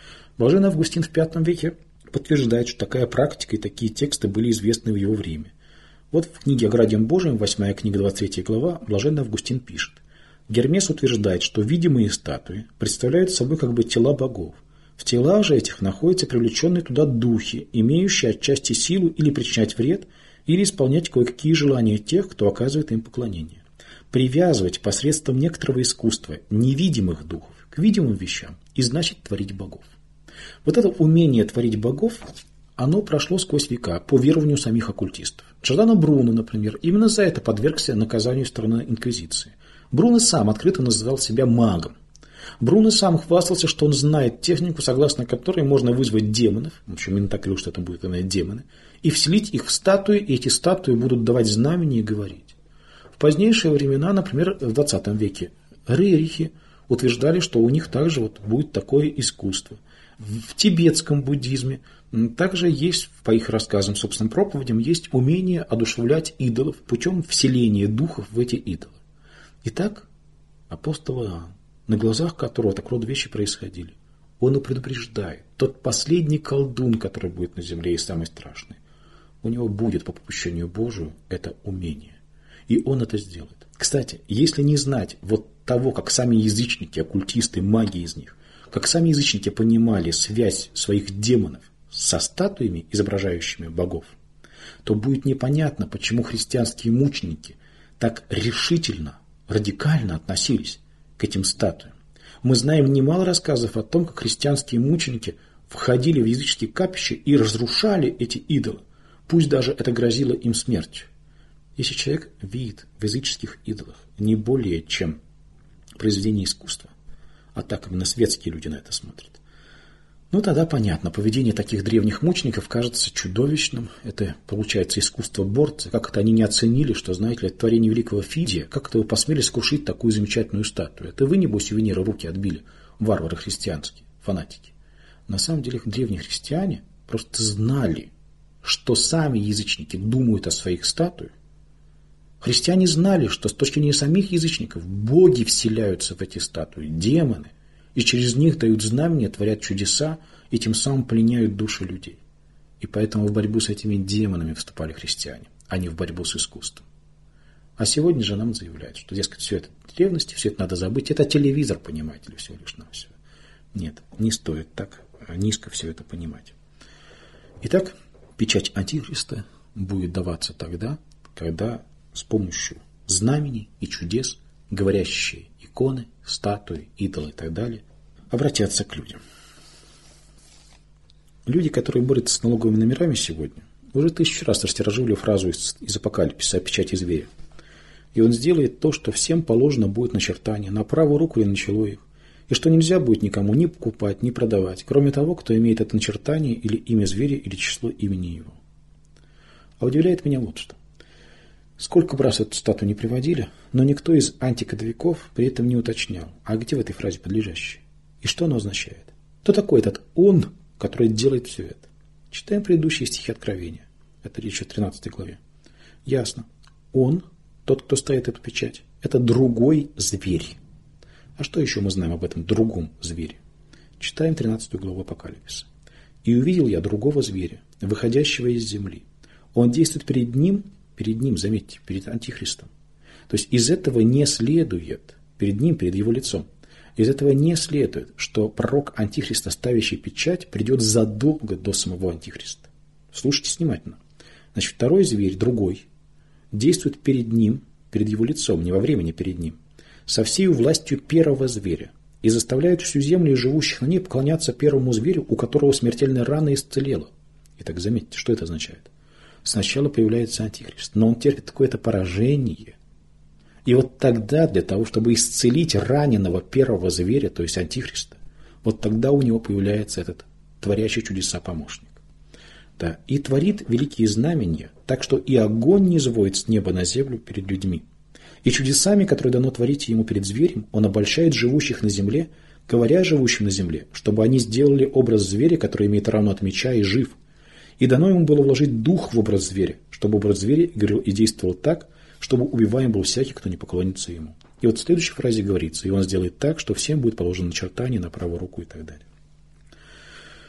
Блаженный Августин в V веке подтверждает, что такая практика и такие тексты были известны в его время. Вот в книге «О Градием Божием», 8 книга, 23 глава, блаженный Августин пишет: Гермес утверждает, что видимые статуи представляют собой как бы тела богов. В телах же этих находятся привлеченные туда духи, имеющие отчасти силу или причинять вред, или исполнять кое-какие желания тех, кто оказывает им поклонение. Привязывать посредством некоторого искусства невидимых духов к видимым вещам и значит творить богов. Вот это умение творить богов, оно прошло сквозь века по верованию самих оккультистов. Джордано Бруно, например, именно за это подвергся наказанию стороны инквизиции. Бруно сам открыто называл себя магом. Бруно сам хвастался, что он знает технику, согласно которой можно вызвать демонов, в общем, именно так говорил, что это будут именно демоны, и вселить их в статуи, и эти статуи будут давать знамения и говорить. В позднейшие времена, например, в 20 веке, Рерихи утверждали, что у них также вот будет такое искусство. В тибетском буддизме также есть, по их рассказам, собственным проповедям, есть умение одушевлять идолов путем вселения духов в эти идолы. Итак, апостол Иоанн, на глазах которого так рода вещи происходили, он и предупреждает: тот последний колдун, который будет на земле и самый страшный, у него будет по попущению Божию это умение. И он это сделает. Кстати, если не знать вот того, как сами язычники, оккультисты, маги из них, как сами язычники понимали связь своих демонов со статуями, изображающими богов, то будет непонятно, почему христианские мученики так решительно, радикально относились к этим статуям. Мы знаем немало рассказов о том, как христианские мученики входили в языческие капища и разрушали эти идолы, пусть даже это грозило им смертью. Если человек видит в языческих идолах не более чем произведение искусства, а так именно светские люди на это смотрят, ну тогда понятно, поведение таких древних мучеников кажется чудовищным. Это, получается, искусство борца. Как это они не оценили, что, знаете ли, это творение великого Фидия, как это вы посмели скрушить такую замечательную статую? Это вы, небось, у Венеры руки отбили, варвары христианские, фанатики. На самом деле древние христиане просто знали, что сами язычники думают о своих статуях. Христиане знали, что с точки зрения самих язычников боги вселяются в эти статуи, демоны, и через них дают знамения, творят чудеса и тем самым пленяют души людей. И поэтому в борьбу с этими демонами вступали христиане, а не в борьбу с искусством. А сегодня же нам заявляют, что, дескать, все это древности, все это надо забыть, это телевизор, понимаете ли, всего лишь навсего. Нет, не стоит так низко все это понимать. Итак, печать Антихриста будет даваться тогда, когда с помощью знамений и чудес говорящие иконы, статуи, идолы и так далее обратятся к людям. Люди, которые борются с налоговыми номерами сегодня, уже 1000 раз растиражировали фразу из Апокалипсиса о печати зверя. И он сделает то, что всем положено будет начертание, на правую руку или на чело их, и что нельзя будет никому ни покупать, ни продавать, кроме того, кто имеет это начертание или имя зверя, или число имени его. А удивляет меня вот что. Сколько бы раз эту статую не приводили, но никто из антикодовиков при этом не уточнял, а где в этой фразе подлежащее? И что оно означает? Кто такой этот «он», который делает все это? Читаем предыдущие стихи Откровения. Это речь о 13 главе. Ясно. Он, тот, кто ставит эту печать, это другой зверь. А что еще мы знаем об этом другом звере? Читаем 13 главу Апокалипсиса. «И увидел я другого зверя, выходящего из земли. Он действует перед ним, заметьте, перед Антихристом. То есть из этого не следует, перед ним, перед его лицом, из этого не следует, что пророк Антихриста, ставящий печать, придет задолго до самого Антихриста. Слушайте внимательно. Значит, второй зверь, другой, действует перед ним, перед его лицом, не во времени перед ним, со всей властью первого зверя, и заставляет всю землю и живущих на ней поклоняться первому зверю, у которого смертельная рана исцелела. Итак, заметьте, что это означает? Сначала появляется Антихрист, но он терпит какое-то поражение. И вот тогда, для того, чтобы исцелить раненого первого зверя, то есть Антихриста, вот тогда у него появляется этот творящий чудеса помощник. Да, и творит великие знамения, так что и огонь не низводит с неба на землю перед людьми. И чудесами, которые дано творить ему перед зверем, он обольщает живущих на земле, говоря живущим на земле, чтобы они сделали образ зверя, который имеет равно от меча и жив. И дано ему было вложить дух в образ зверя, чтобы образ зверя говорил и действовал так, чтобы убиваем был всякий, кто не поклонится ему. И вот в следующей фразе говорится: и он сделает так, что всем будет положено начертание на правую руку и так далее.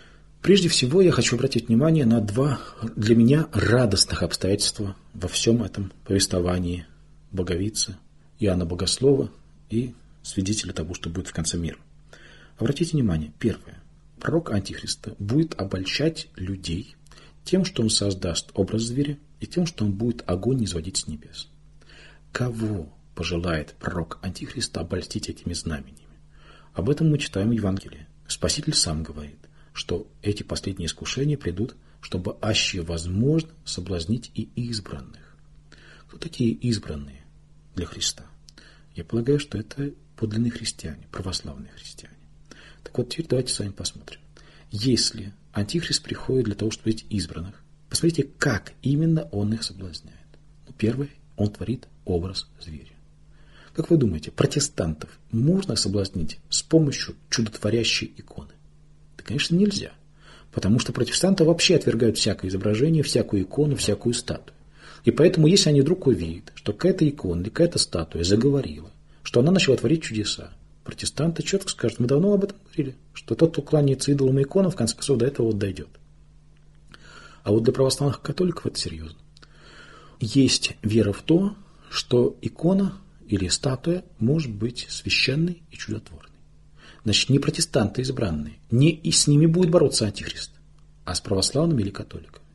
Прежде всего, я хочу обратить внимание на два для меня радостных обстоятельства во всем этом повествовании Боговицы, Иоанна Богослова и свидетеля того, что будет в конце мира. Обратите внимание, первое. Пророк Антихриста будет обольщать людей тем, что он создаст образ зверя, и тем, что он будет огонь низводить с небес. Кого пожелает пророк Антихриста обольстить этими знамениями? Об этом мы читаем в Евангелии. Спаситель сам говорит, что эти последние искушения придут, чтобы аще возможно соблазнить и избранных. Кто такие избранные для Христа? Я полагаю, что это подлинные христиане, православные христиане. Так вот, теперь давайте с вами посмотрим. Если Антихрист приходит для того, чтобы быть избранных, посмотрите, как именно он их соблазняет. Первое, он творит образ зверя. Как вы думаете, протестантов можно соблазнить с помощью чудотворящей иконы? Да, конечно, нельзя. Потому что протестанты вообще отвергают всякое изображение, всякую икону, всякую статую. И поэтому, если они вдруг увидят, что какая-то икона или какая-то статуя заговорила, что она начала творить чудеса, протестанты четко скажут, мы давно об этом говорили, что тот, кто кланяется идолам и иконам, в конце концов до этого вот дойдет. А вот для православных католиков это серьезно. Есть вера в то, что икона или статуя может быть священной и чудотворной. Значит, не протестанты избранные, не и с ними будет бороться Антихрист, а с православными или католиками.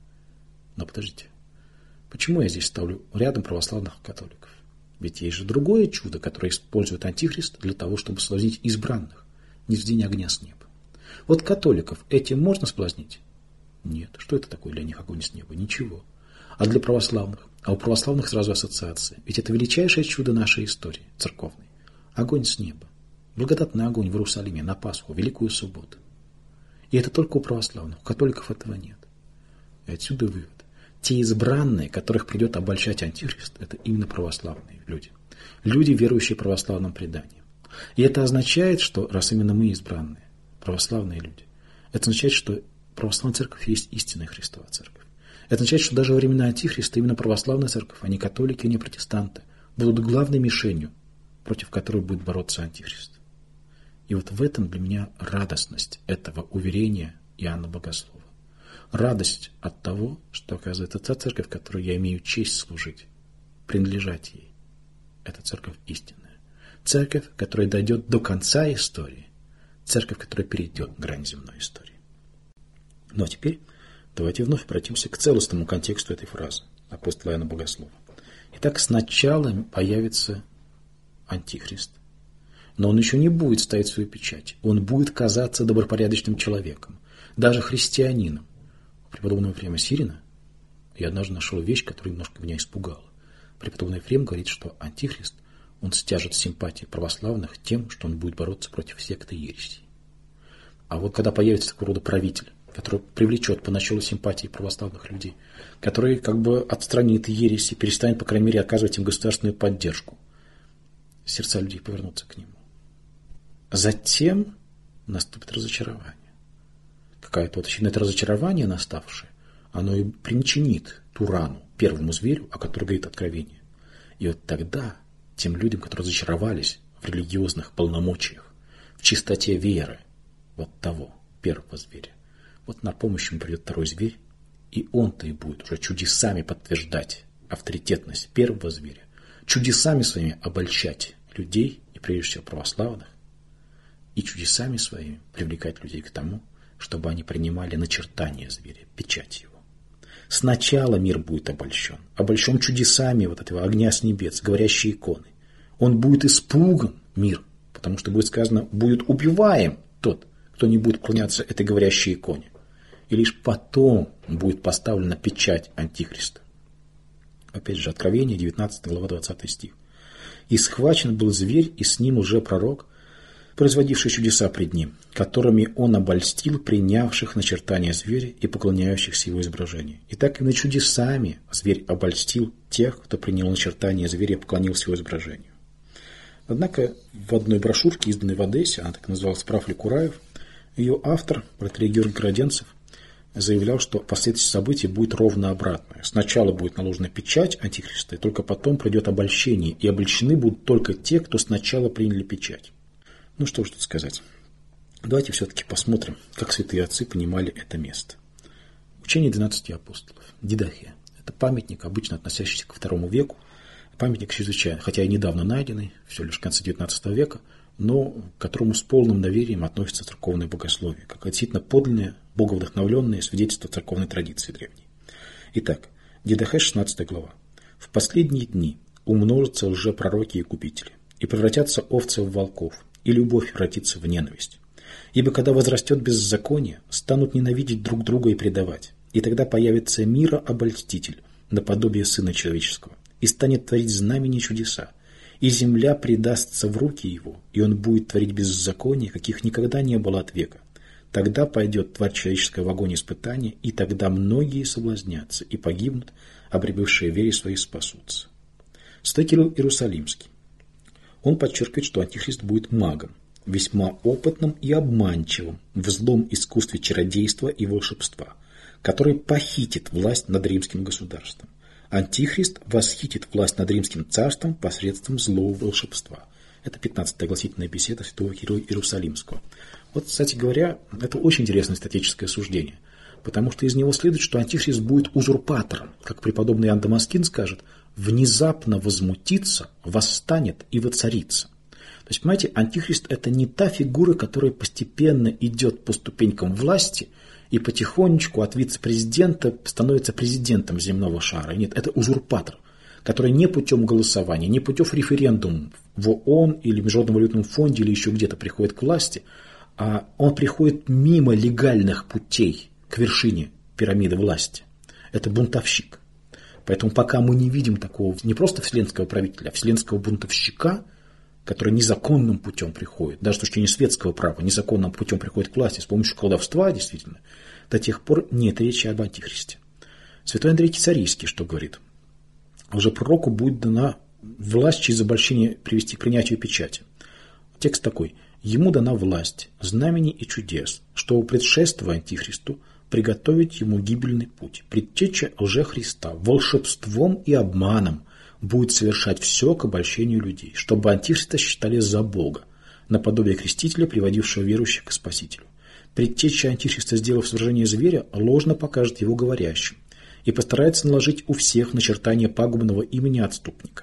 Но подождите, почему я здесь ставлю рядом православных и католиков? Ведь есть же другое чудо, которое использует Антихрист для того, чтобы соблазнить избранных, низведение огня с неба. Вот католиков этим можно соблазнить? Нет. Что это такое для них огонь с неба? Ничего. А для православных? А у православных сразу ассоциация. Ведь это величайшее чудо нашей истории церковной. Огонь с неба. Благодатный огонь в Иерусалиме на Пасху, Великую Субботу. И это только у православных. У католиков этого нет. И отсюда вывод. Те избранные, которых придет обольщать Антихрист, это именно православные люди. Люди, верующие православным преданием. И это означает, что, раз именно мы избранные, православные люди, это означает, что православная церковь есть истинная Христова церковь. Это означает, что даже во времена Антихриста именно православная церковь, а не католики, не протестанты, будут главной мишенью, против которой будет бороться Антихрист. И вот в этом для меня радостность этого уверения Иоанна Богослова. Радость от того, что, оказывается, та церковь, которой я имею честь служить, принадлежать ей, это церковь истинная. Церковь, которая дойдет до конца истории, церковь, которая перейдет грань земной истории. Ну а теперь давайте вновь обратимся к целостному контексту этой фразы апостола Иоанна Богослова. Итак, сначала появится Антихрист, но он еще не будет ставить свою печать. Он будет казаться добропорядочным человеком, даже христианином. Преподобный Ефрем Сирина, я однажды нашел вещь, которая немножко меня испугала. Преподобный Ефрем говорит, что Антихрист, он стяжет симпатии православных тем, что он будет бороться против секты ересей. А вот когда появится такого рода правитель, который привлечет поначалу симпатии православных людей, который как бы отстранит ереси, перестанет, по крайней мере, оказывать им государственную поддержку, сердца людей повернутся к нему. Затем наступит разочарование. Какое-то вот это разочарование наставшее, оно и причинит ту рану первому зверю, о которой говорит Откровение. И вот тогда тем людям, которые разочаровались в религиозных полномочиях, в чистоте веры вот того первого зверя, вот на помощь ему придет второй зверь, и он-то и будет уже чудесами подтверждать авторитетность первого зверя, чудесами своими обольщать людей, и прежде всего православных, и чудесами своими привлекать людей к тому, чтобы они принимали начертание зверя, печать его. Сначала мир будет обольщен чудесами вот этого огня с небес, говорящей иконы. Он будет испуган, мир, потому что будет сказано, будет убиваем тот, кто не будет поклоняться этой говорящей иконе. И лишь потом будет поставлена печать Антихриста. Опять же, Откровение, 19 глава, 20 стих. «И схвачен был зверь, и с ним уже пророк, производивший чудеса пред ним, которыми он обольстил принявших начертания зверя и поклоняющихся его изображению. И так именно чудесами зверь обольстил тех, кто принял начертание зверя и поклонился его изображению». Однако в одной брошюрке, изданной в Одессе, она так называлась «Правле Кураев», ее автор, протоиерей Георгий Городенцев, заявлял, что последствия событий будет ровно обратное. Сначала будет наложена печать Антихриста, и только потом придет обольщение, и обольщены будут только те, кто сначала приняли печать. Ну что ж тут сказать. Давайте все-таки посмотрим, как святые отцы понимали это место. Учение 12 апостолов. Дидахия. Это памятник, обычно относящийся к II веку. Памятник чрезвычайно, хотя и недавно найденный, все лишь в конце XIX века, но к которому с полным доверием относится церковное богословие, как действительно подлинное, боговдохновленное свидетельство церковной традиции древней. Итак, Дидахия, 16 глава. «В последние дни умножатся лжепророки и купители, и превратятся овцы в волков, и любовь превратится в ненависть. Ибо когда возрастет беззаконие, станут ненавидеть друг друга и предавать, и тогда появится мирообольститель, наподобие Сына Человеческого, и станет творить знамения и чудеса, и земля предастся в руки его, и он будет творить беззакония, каких никогда не было от века. Тогда пойдет тварь человеческая в огонь испытания, и тогда многие соблазнятся и погибнут, а прибывшие в вере своей спасутся». Святой Кирилл Иерусалимский. Он подчеркивает, что антихрист будет магом, весьма опытным и обманчивым в злом искусстве чародейства и волшебства, который похитит власть над римским государством. Антихрист восхитит власть над римским царством посредством злого волшебства. Это 15-я огласительная беседа святого Кирилла Иерусалимского. Вот, кстати говоря, это очень интересное статическое суждение, потому что из него следует, что антихрист будет узурпатором, как преподобный Иоанн Дамаскин скажет, внезапно возмутится, восстанет и воцарится. То есть, понимаете, антихрист – это не та фигура, которая постепенно идет по ступенькам власти и потихонечку от вице-президента становится президентом земного шара. Нет, это узурпатор, который не путем голосования, не путем референдума в ООН или Международном валютном фонде или еще где-то приходит к власти, а он приходит мимо легальных путей к вершине пирамиды власти. Это бунтовщик. Поэтому пока мы не видим такого не просто вселенского правителя, а вселенского бунтовщика, который незаконным путем приходит, даже с точки зрения светского права, незаконным путем приходит к власти с помощью колдовства, действительно, до тех пор нет речи об антихристе. Святой Андрей Кесарийский что говорит? Лжепророку будет дана власть через обольщение привести к принятию печати. Текст такой. Ему дана власть, знамений и чудес, чтобы предшествуя антихристу приготовить ему гибельный путь. Предтеча лжехриста волшебством и обманом будет совершать все к обольщению людей, чтобы антихриста считали за Бога, наподобие крестителя, приводившего верующих к Спасителю. Предтеча антихриста, сделав свержение зверя, ложно покажет его говорящим и постарается наложить у всех начертание пагубного имени отступника.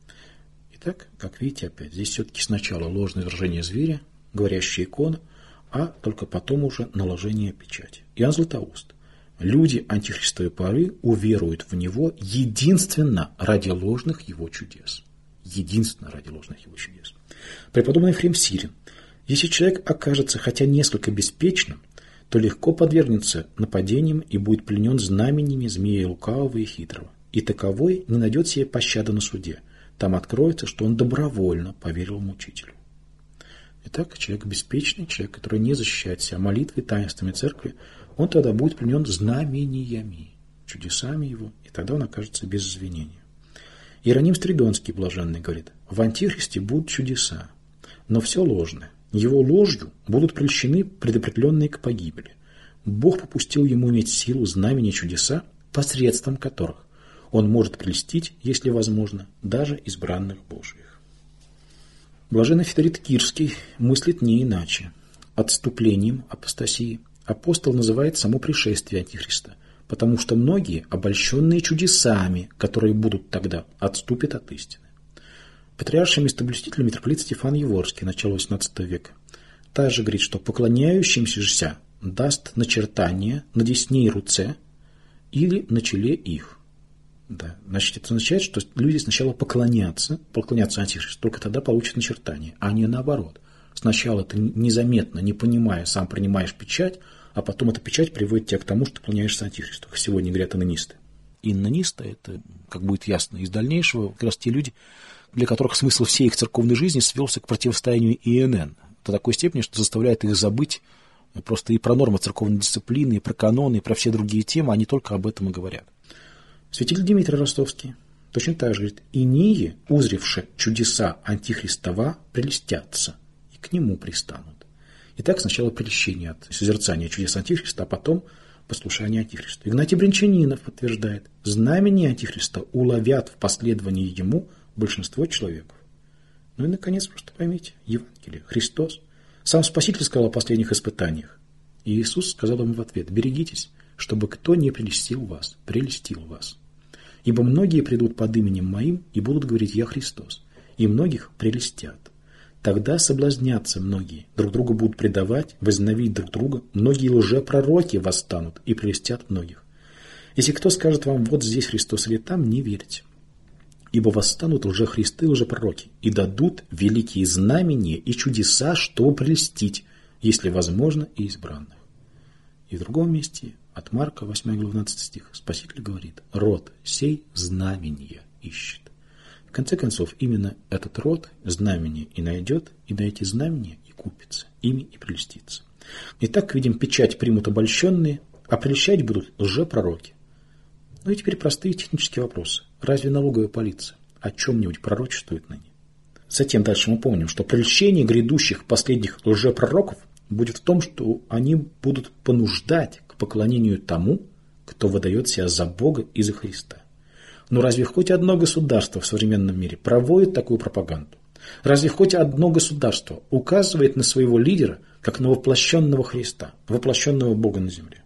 Итак, как видите, опять здесь все-таки сначала ложное выражение зверя, говорящая икона, а только потом уже наложение печати. Иоанн Златоуст. Люди антихристовой поры уверуют в него единственно ради ложных его чудес. Единственно ради ложных его чудес. Преподобный Ефрем Сирин. Если человек окажется хотя несколько беспечным, то легко подвергнется нападениям и будет пленен знамениями змея лукавого и хитрого. И таковой не найдет себе пощады на суде. Там откроется, что он добровольно поверил мучителю. Итак, человек беспечный, человек, который не защищает себя молитвой, таинствами церкви, он тогда будет пленен знамениями, чудесами его, и тогда он окажется без извинения. Иероним Стридонский блаженный говорит, в антихристе будут чудеса, но все ложное. Его ложью будут прельщены предопределенные к погибели. Бог попустил ему иметь силу, знамения, чудеса, посредством которых он может прельстить, если возможно, даже избранных Божьих. Блаженный Федорит Кирский мыслит не иначе. Отступлением апостасии апостол называет само пришествие Антихриста, потому что многие, обольщенные чудесами, которые будут тогда, отступят от истины. Патриарший местоблюститель митрополит Стефан Еворский, начало XVIII века, также говорит, что поклоняющимся даст начертание на десне и руце или на челе их. Да, значит, это означает, что люди сначала поклонятся Антихристу, только тогда получат начертание, а не наоборот. Сначала ты незаметно, не понимая, сам принимаешь печать, а потом эта печать приводит тебя к тому, что ты поклоняешься Антихристу, как сегодня говорят инонисты. Инонисты – это, как будет ясно из дальнейшего, как раз те люди, для которых смысл всей их церковной жизни свелся к противостоянию ИНН. До такой степени, что заставляет их забыть просто и про нормы церковной дисциплины, и про каноны, и про все другие темы, они только об этом и говорят. Святитель Дмитрий Ростовский точно так же говорит, «Иные, узревши чудеса Антихристова, прельстятся, и к нему пристанут». Итак, сначала прельщение от созерцания чудес Антихриста, а потом послушание Антихристу. Игнатий Бринчанинов подтверждает, знамения Антихриста уловят в последовании ему большинство человеков. Ну и, наконец, просто поймите, Евангелие, Христос, Сам Спаситель сказал о последних испытаниях. И Иисус сказал ему в ответ: «Берегитесь, чтобы кто не прельстил вас. Ибо многие придут под именем Моим и будут говорить: Я Христос, и многих прельстят. Тогда соблазнятся многие, друг друга будут предавать, возненавидеть друг друга, многие лжепророки восстанут и прельстят многих. Если кто скажет вам: вот здесь Христос или там, не верьте. Ибо восстанут лжехристы и лжепророки, и дадут великие знамения и чудеса, чтобы прельстить, если возможно, и избранных». И в другом месте, от Марка, 8 глава, 12 стих, Спаситель говорит: «Род сей знамения ищет». В конце концов, именно этот род знамения и найдет, и на эти знамения и купится, ими и прельстится. Итак, видим, печать примут обольщенные, а прельщать будут лжепророки. Ну и теперь простые технические вопросы. Разве налоговая полиция о чем-нибудь пророчествует ныне? Затем дальше мы помним, что прельщение грядущих последних лжепророков будет в том, что они будут понуждать к поклонению тому, кто выдает себя за Бога и за Христа. Но разве хоть одно государство в современном мире проводит такую пропаганду? Разве хоть одно государство указывает на своего лидера как на воплощенного Христа, воплощенного Бога на земле?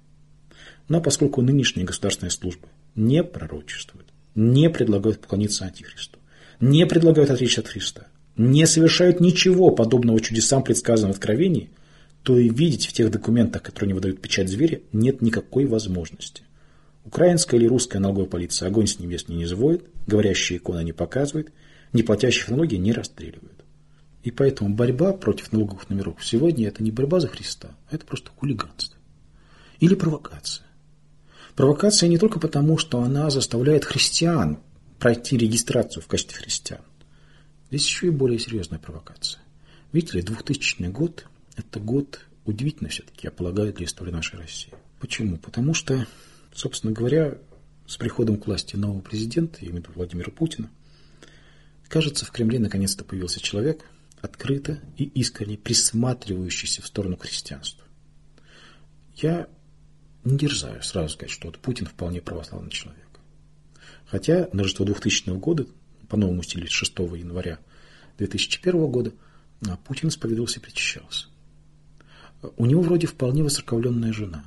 Но поскольку нынешние государственные службы не пророчествуют, не предлагают поклониться Антихристу, не предлагают отречься от Христа, не совершают ничего подобного чудесам, предсказанным в Откровении, то и видеть в тех документах, которые не выдают печать зверя, нет никакой возможности. Украинская или русская налоговая полиция огонь с небес не низводит, говорящие иконы не показывает, не платящих налоги не расстреливают. И поэтому борьба против налоговых номеров сегодня это не борьба за Христа, а это просто хулиганство. Или провокация. Провокация не только потому, что она заставляет христиан пройти регистрацию в качестве христиан. Здесь еще и более серьезная провокация. Видите ли, 2000 год – это год удивительный все-таки, я полагаю, для истории нашей России. Почему? Потому что, собственно говоря, с приходом к власти нового президента, я имею в виду Владимира Путина, кажется, в Кремле наконец-то появился человек, открыто и искренне присматривающийся в сторону христианства. Я не дерзаю сразу сказать, что вот Путин вполне православный человек. Хотя на Рождество 2000 года, по новому стилю, с 6 января 2001 года, Путин исповедовался и причащался. У него вроде вполне воцерковленная жена.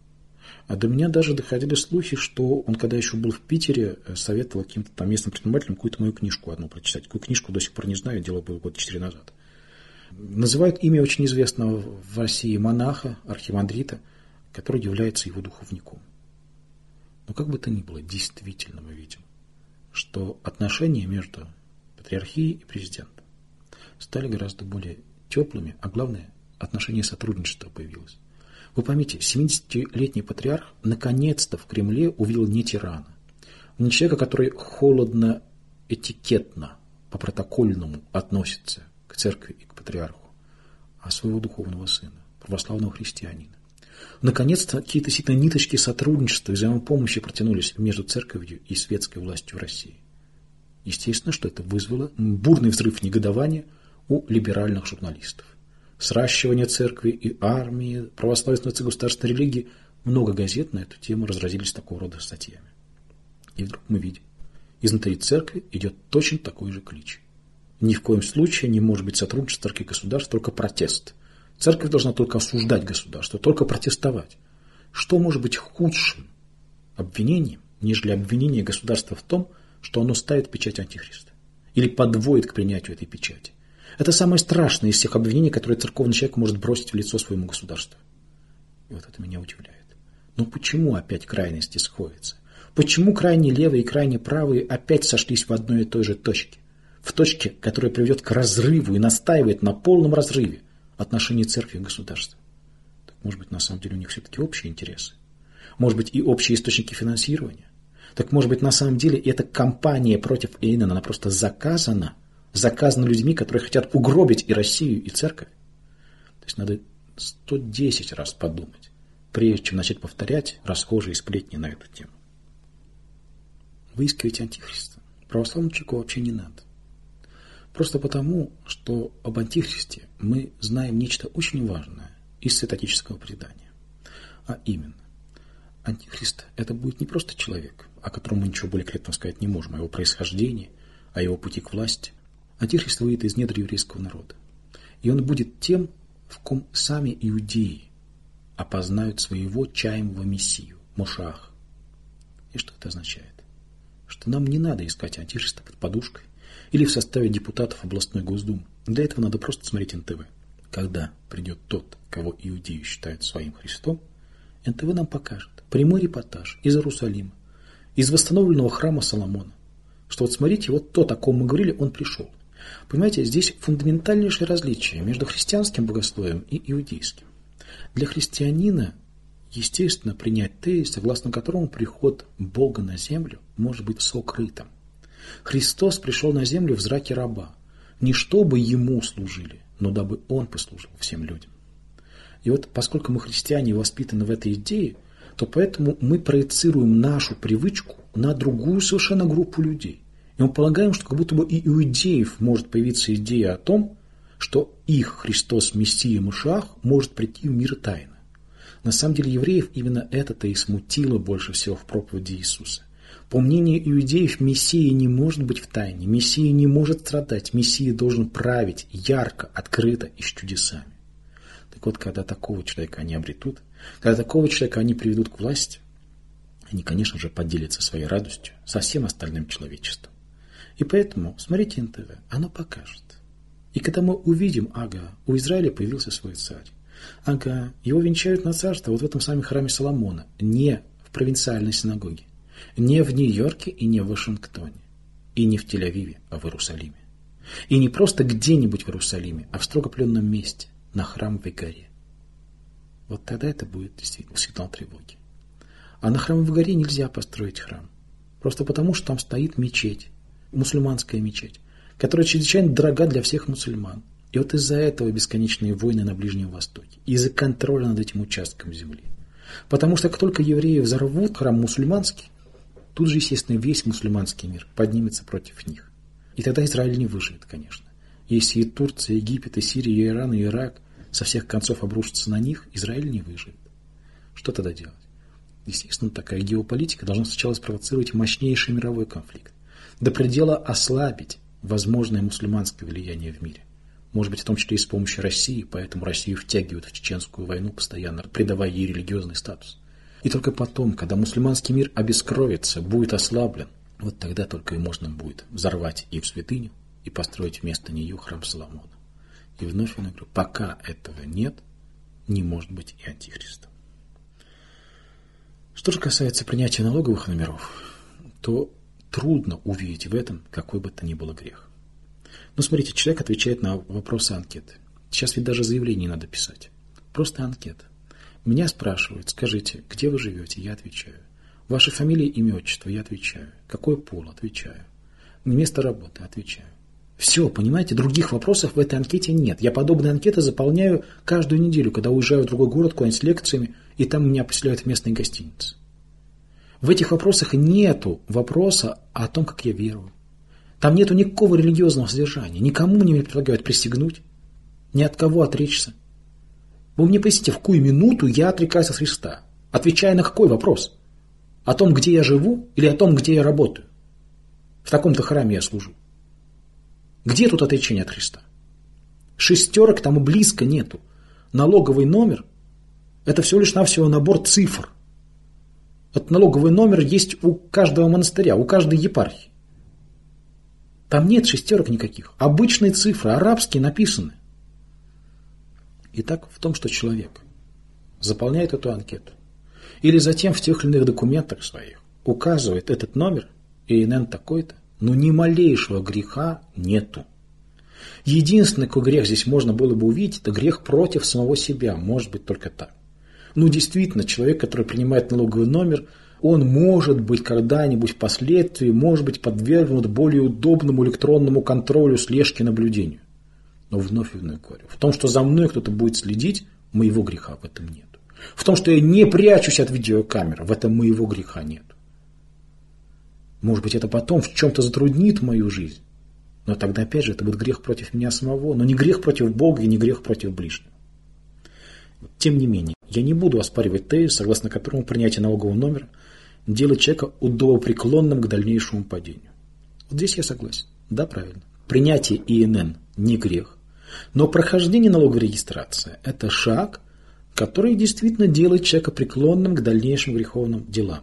А до меня даже доходили слухи, что он, когда еще был в Питере, советовал каким-то там местным предпринимателям какую-то мою книжку одну прочитать. Какую книжку до сих пор не знаю, дело было года 4 назад. Называют имя очень известного в России монаха, архимандрита, который является его духовником. Но как бы то ни было, действительно мы видим, что отношения между патриархией и президентом стали гораздо более теплыми, а главное, отношение сотрудничества появилось. Вы поймите, 70-летний патриарх наконец-то в Кремле увидел не тирана, не человека, который холодно, этикетно, по-протокольному относится к церкви и к патриарху, а своего духовного сына, православного христианина. Наконец-то какие-то действительно ниточки сотрудничества и взаимопомощи протянулись между церковью и светской властью в России. Естественно, что это вызвало бурный взрыв негодования у либеральных журналистов. Сращивание церкви и армии, православной государственной религии, много газет на эту тему разразились такого рода статьями. И вдруг мы видим, изнутри церкви идет точно такой же клич. Ни в коем случае не может быть сотрудничество церкви и государства, только протест. Церковь должна только осуждать государство, только протестовать. Что может быть худшим обвинением, нежели обвинение государства в том, что оно ставит печать Антихриста или подводит к принятию этой печати? Это самое страшное из всех обвинений, которые церковный человек может бросить в лицо своему государству. И вот это меня удивляет. Но почему опять крайности сходятся? Почему крайне левые и крайне правые опять сошлись в одной и той же точке? В точке, которая приведет к разрыву и настаивает на полном разрыве отношений церкви и государства. Так, может быть, на самом деле у них все-таки общие интересы? Может быть, и общие источники финансирования? Так, может быть, на самом деле эта кампания против Эйнена, она просто заказана людьми, которые хотят угробить и Россию, и церковь? То есть надо 110 раз подумать, прежде чем начать повторять расхожие сплетни на эту тему. Выискивать антихриста православному человеку вообще не надо. Просто потому, что об антихристе мы знаем нечто очень важное из святоотеческого предания. А именно, антихрист – это будет не просто человек, о котором мы ничего более конкретного сказать не можем, о его происхождении, о его пути к власти. Антихрист выйдет из недр еврейского народа. И он будет тем, в ком сами иудеи опознают своего чаемого Мессию, Мошиаха. И что это означает? Что нам не надо искать антихриста под подушкой или в составе депутатов областной Госдумы. Для этого надо просто смотреть НТВ. Когда придет тот, кого иудеи считают своим Христом, НТВ нам покажет прямой репортаж из Иерусалима, из восстановленного храма Соломона, что вот смотрите, вот тот, о ком мы говорили, он пришел. Понимаете, здесь фундаментальнейшее различие между христианским богословием и иудейским. Для христианина естественно принять тезис, согласно которому приход Бога на землю может быть сокрытым. Христос пришел на землю в зраке раба, не чтобы Ему служили, но дабы Он послужил всем людям. И вот поскольку мы христиане воспитаны в этой идее, то поэтому мы проецируем нашу привычку на другую совершенно группу людей. И мы полагаем, что как будто бы и у иудеев может появиться идея о том, что их Христос, Мессия, Мошиах может прийти в мир тайно. На самом деле евреев именно это-то и смутило больше всего в проповеди Иисуса. По мнению иудеев, Мессия не может быть в тайне, Мессия не может страдать, Мессия должен править ярко, открыто и с чудесами. Так вот, когда такого человека они обретут, когда такого человека они приведут к власти, они, конечно же, поделятся своей радостью со всем остальным человечеством. И поэтому, смотрите НТВ, оно покажет. И когда мы увидим, ага, у Израиля появился свой царь, ага, его венчают на царство вот в этом самом храме Соломона, не в провинциальной синагоге, не в Нью-Йорке и не в Вашингтоне, и не в Тель-Авиве, а в Иерусалиме. И не просто где-нибудь в Иерусалиме, а в строго определенном месте, на Храмовой горе. Вот тогда это будет действительно сигнал тревоги. А на Храмовой горе нельзя построить храм. Просто потому, что там стоит мечеть, мусульманская мечеть, которая чрезвычайно дорога для всех мусульман. И вот из-за этого бесконечные войны на Ближнем Востоке, из-за контроля над этим участком земли. Потому что как только евреи взорвут храм мусульманский, тут же, естественно, весь мусульманский мир поднимется против них. И тогда Израиль не выживет, конечно. Если и Турция, и Египет, и Сирия, и Иран, и Ирак со всех концов обрушатся на них, Израиль не выживет. Что тогда делать? Естественно, такая геополитика должна сначала спровоцировать мощнейший мировой конфликт, до предела ослабить возможное мусульманское влияние в мире. Может быть, в том числе и с помощью России, поэтому Россию втягивают в чеченскую войну, постоянно придавая ей религиозный статус. И только потом, когда мусульманский мир обескровится, будет ослаблен, вот тогда только и можно будет взорвать им святыню и построить вместо нее храм Соломона. И вновь я говорю, пока этого нет, не может быть и антихриста. Что же касается принятия налоговых номеров, то трудно увидеть в этом какой бы то ни было грех. Но смотрите, человек отвечает на вопросы анкеты. Сейчас ведь даже заявление не надо писать. Просто анкета. Меня спрашивают, скажите, где вы живете? Я отвечаю. Ваша фамилия, имя, отчество? Я отвечаю. Какой пол? Отвечаю. Место работы? Отвечаю. Все, понимаете, других вопросов в этой анкете нет. Я подобные анкеты заполняю каждую неделю, когда уезжаю в другой город куда-нибудь с лекциями, и там меня поселяют в местной гостинице. В этих вопросах нету вопроса о том, как я верую. Там нету никакого религиозного содержания. Никому мне не предлагают присягнуть, ни от кого отречься. Вы мне поясните, в какую минуту я отрекаюсь от Христа? Отвечая на какой вопрос? О том, где я живу, или о том, где я работаю? В таком-то храме я служу. Где тут отречение от Христа? Шестерок там и близко нету. Налоговый номер – это всего лишь навсего набор цифр. Этот налоговый номер есть у каждого монастыря, у каждой епархии. Там нет шестерок никаких. Обычные цифры, арабские написаны. Итак, в том, что человек заполняет эту анкету, или затем в тех или иных документах своих указывает этот номер, ИНН такой-то, но ни малейшего греха нету. Единственный, какой грех здесь можно было бы увидеть, это грех против самого себя, может быть только так. Ну, действительно, человек, который принимает налоговый номер, он может быть когда-нибудь впоследствии, может быть подвергнут более удобному электронному контролю, слежке, наблюдению. Но вновь и вновь говорю, в том, что за мной кто-то будет следить, моего греха в этом нет. В том, что я не прячусь от видеокамер, в этом моего греха нет. Может быть, это потом в чем-то затруднит мою жизнь, но тогда опять же это будет грех против меня самого, но не грех против Бога и не грех против ближнего. Тем не менее, я не буду оспаривать тезис, согласно которому принятие налогового номера делает человека удобопреклонным к дальнейшему падению. Вот здесь я согласен. Да, правильно. Принятие ИНН не грех. Но прохождение налоговой регистрации – это шаг, который действительно делает человека преклонным к дальнейшим греховным делам,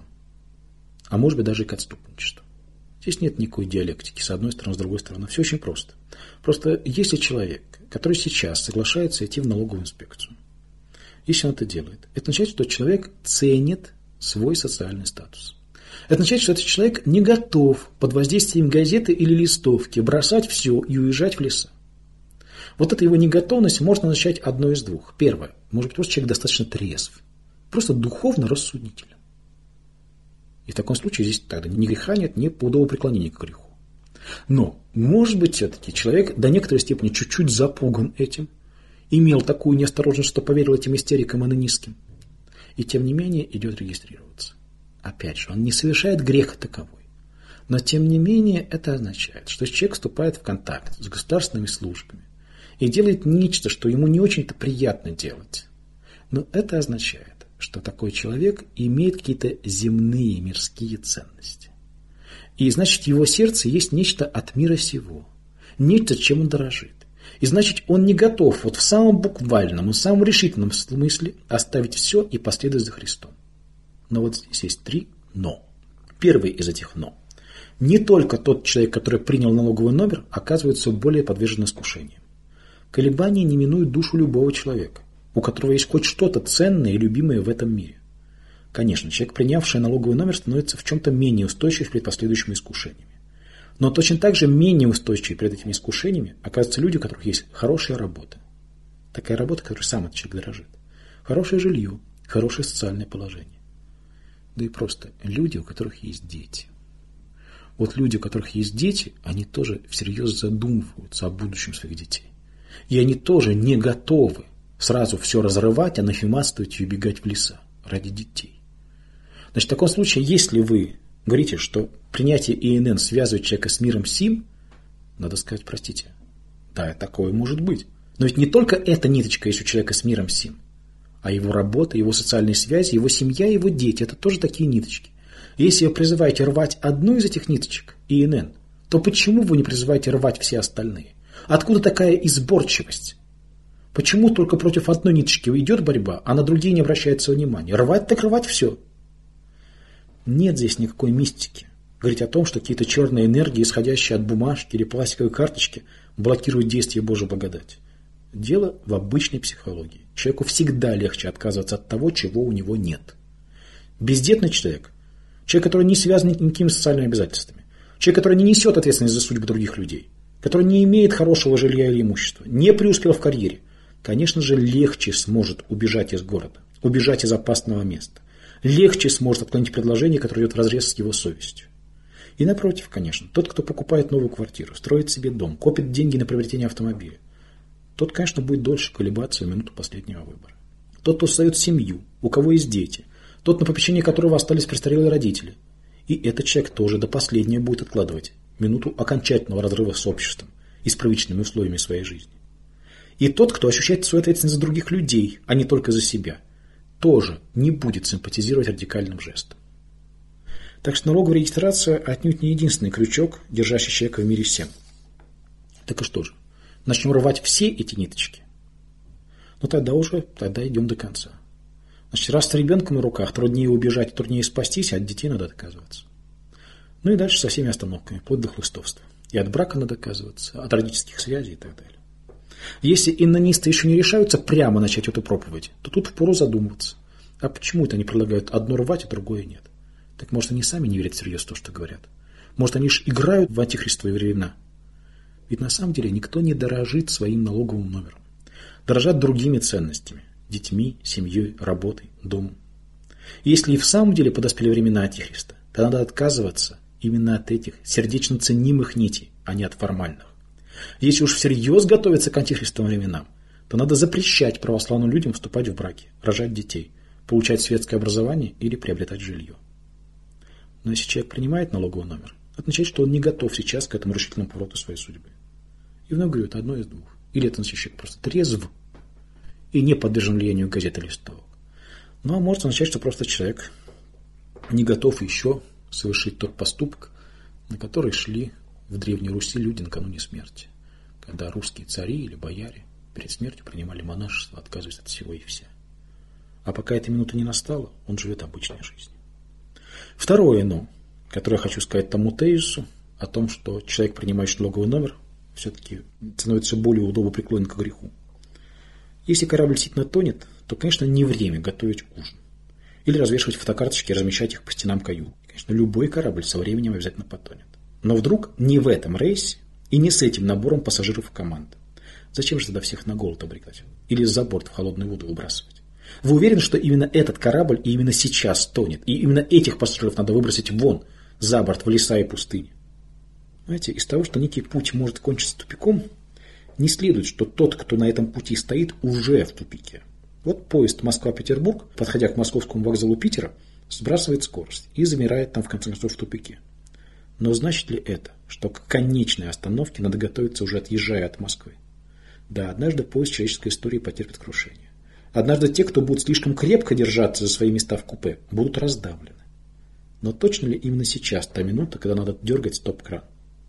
а может быть даже и к отступничеству. Здесь нет никакой диалектики с одной стороны, с другой стороны. Все очень просто. Просто если человек, который сейчас соглашается идти в налоговую инспекцию, если он это делает, это означает, что человек ценит свой социальный статус. Это означает, что этот человек не готов под воздействием газеты или листовки бросать все и уезжать в леса. Вот эта его неготовность можно означать одно из двух. Первое. Может быть, просто человек достаточно трезв. Просто духовно рассудителен. И в таком случае здесь тогда ни греха нет, ни пудового преклонения к греху. Но, может быть, все-таки человек до некоторой степени чуть-чуть запуган этим, имел такую неосторожность, что поверил этим истерикам анонистским, и тем не менее идет регистрироваться. Опять же, он не совершает грех таковой. Но, тем не менее, это означает, что человек вступает в контакт с государственными службами и делает нечто, что ему не очень-то приятно делать. Но это означает, что такой человек имеет какие-то земные мирские ценности. И значит, в его сердце есть нечто от мира сего, нечто, чем он дорожит. И значит, он не готов вот в самом буквальном и самом решительном смысле оставить все и последовать за Христом. Но вот здесь есть 3 «но». Первый из этих «но». Не только тот человек, который принял налоговый номер, оказывается более подвержен искушениям. Колебания не минуют душу любого человека, у которого есть хоть что-то ценное и любимое в этом мире. Конечно, человек, принявший налоговый номер, становится в чем-то менее устойчив перед последующими искушениями. Но точно так же менее устойчивы перед этими искушениями оказываются люди, у которых есть хорошая работа. Такая работа, которой сам этот человек дорожит. Хорошее жилье, хорошее социальное положение. Да и просто люди, у которых есть дети. Вот люди, у которых есть дети, они тоже всерьез задумываются о будущем своих детей. И они тоже не готовы сразу все разрывать, анафематствовать и убегать в леса ради детей. Значит, в таком случае, если вы говорите, что принятие ИНН связывает человека с миром сим, надо сказать, простите, да, такое может быть. Но ведь не только эта ниточка есть у человека с миром сим, а его работа, его социальные связи, его семья, его дети – это тоже такие ниточки. Если вы призываете рвать одну из этих ниточек, ИНН, то почему вы не призываете рвать все остальные? Откуда такая изборчивость? Почему только против одной ниточки идет борьба, а на другие не обращается внимания? Рвать так рвать все. Нет здесь никакой мистики. Говорить о том, что какие-то черные энергии, исходящие от бумажки или пластиковой карточки, блокируют действие Божьей благодати. Дело в обычной психологии. Человеку всегда легче отказываться от того, чего у него нет. Бездетный человек, который не связан никакими социальными обязательствами, человек, который не несет ответственность за судьбы других людей, который не имеет хорошего жилья или имущества, не преуспел в карьере, конечно же, легче сможет убежать из города, убежать из опасного места. Легче сможет отклонить предложение, которое идет вразрез с его совестью. И напротив, конечно, тот, кто покупает новую квартиру, строит себе дом, копит деньги на приобретение автомобиля, тот, конечно, будет дольше колебаться в минуту последнего выбора. Тот, кто создает семью, у кого есть дети, тот, на попечении которого остались престарелые родители. И этот человек тоже до последнего будет откладывать минуту окончательного разрыва с обществом и с привычными условиями своей жизни. И тот, кто ощущает свою ответственность за других людей, а не только за себя, тоже не будет симпатизировать радикальным жестом. Так что налоговая регистрация отнюдь не единственный крючок, держащий человека в мире всем. Так и что же? Начнем рвать все эти ниточки? Ну тогда идем до конца. Значит, раз с ребенком на руках труднее убежать, труднее спастись, а от детей надо отказываться. Ну и дальше со всеми остановками, вплоть до хлыстовства. И от брака надо отказываться, от родительских связей и так далее. Если иннонисты еще не решаются прямо начать эту проповедь, то тут впору задумываться. А почему это они предлагают одно рвать, а другое нет? Так может, они сами не верят всерьез в то, что говорят? Может, они лишь играют в антихристовые времена? Ведь на самом деле никто не дорожит своим налоговым номером. Дорожат другими ценностями – детьми, семьей, работой, домом. И если и в самом деле подоспели времена антихриста, то надо отказываться именно от этих сердечно ценимых нитей, а не от формальных. Если уж всерьез готовиться к антихристовым временам, то надо запрещать православным людям вступать в браки, рожать детей, получать светское образование или приобретать жилье. Но если человек принимает налоговый номер, это означает, что он не готов сейчас к этому решительному повороту своей судьбы. И вновь говорю, это одно из двух. Или это означает, что человек просто трезв и не подвержен влиянию газет и листовок. Ну, а может означать, что просто человек не готов еще совершить тот поступок, на который шли в Древней Руси люди накануне смерти. когда русские цари или бояре перед смертью принимали монашество, отказываясь от всего и вся. А пока эта минута не настала, он живет обычной жизнью. Второе «но», которое я хочу сказать тому тезису, о том, что человек, принимающий налоговый номер, все-таки становится более удобопреклонен к греху. Если корабль действительно тонет, то, конечно, не время готовить ужин. Или развешивать фотокарточки и размещать их по стенам каюты. Конечно, любой корабль со временем обязательно потонет. Но вдруг не в этом рейсе и не с этим набором пассажиров и команд. Зачем же тогда всех на голод обрекать? Или за борт в холодную воду выбрасывать? Вы уверены, что именно этот корабль и именно сейчас тонет? И именно этих пассажиров надо выбросить вон, за борт, в леса и пустыни? Знаете, из того, что некий путь может кончиться тупиком, не следует, что тот, кто на этом пути стоит, уже в тупике. Вот поезд Москва-Петербург, подходя к московскому вокзалу Питера, сбрасывает скорость и замирает там в конце концов в тупике. Но значит ли это, что к конечной остановке надо готовиться уже отъезжая от Москвы? Да, однажды поезд человеческой истории потерпит крушение. Однажды те, кто будут слишком крепко держаться за свои места в купе, будут раздавлены. Но точно ли именно сейчас та минута, когда надо дергать стоп-кран?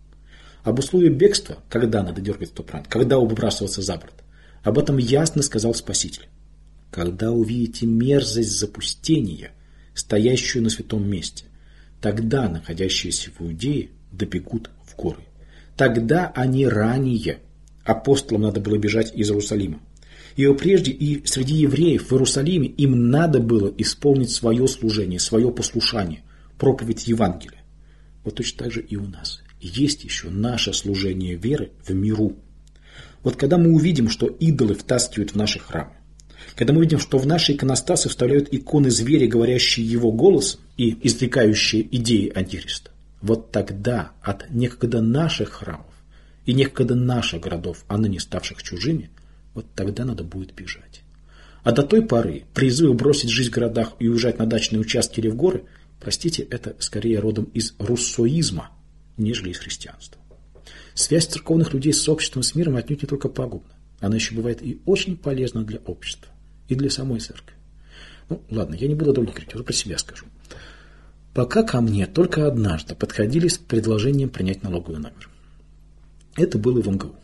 Об условии бегства, когда надо дергать стоп-кран, когда выбрасываться за борт, об этом ясно сказал Спаситель. Когда увидите мерзость запустения, стоящую на святом месте, тогда находящиеся в Иудее добегут в горы. Тогда они ранее. Апостолам надо было бежать из Иерусалима. И прежде и среди евреев в Иерусалиме им надо было исполнить свое служение, свое послушание, проповедь Евангелия. Вот точно так же и у нас. Есть еще наше служение веры в миру. Вот когда мы увидим, что идолы втаскивают в наши храмы, когда мы видим, что в наши иконостасы вставляют иконы зверя, говорящие его голосом и изрекающие идеи антихриста, вот тогда от некогда наших храмов и некогда наших городов, а ныне ставших чужими, вот тогда надо будет бежать. А до той поры призывы бросить жизнь в городах и уезжать на дачные участки или в горы, простите, это скорее родом из руссоизма, нежели из христианства. Связь церковных людей с обществом, с миром отнюдь не только пагубна. Она еще бывает и очень полезна для общества, и для самой церкви. Ну, ладно, я не буду долго говорить, уже про себя скажу. Пока ко мне только однажды подходили с предложением принять налоговый номер. Это было в МГУ.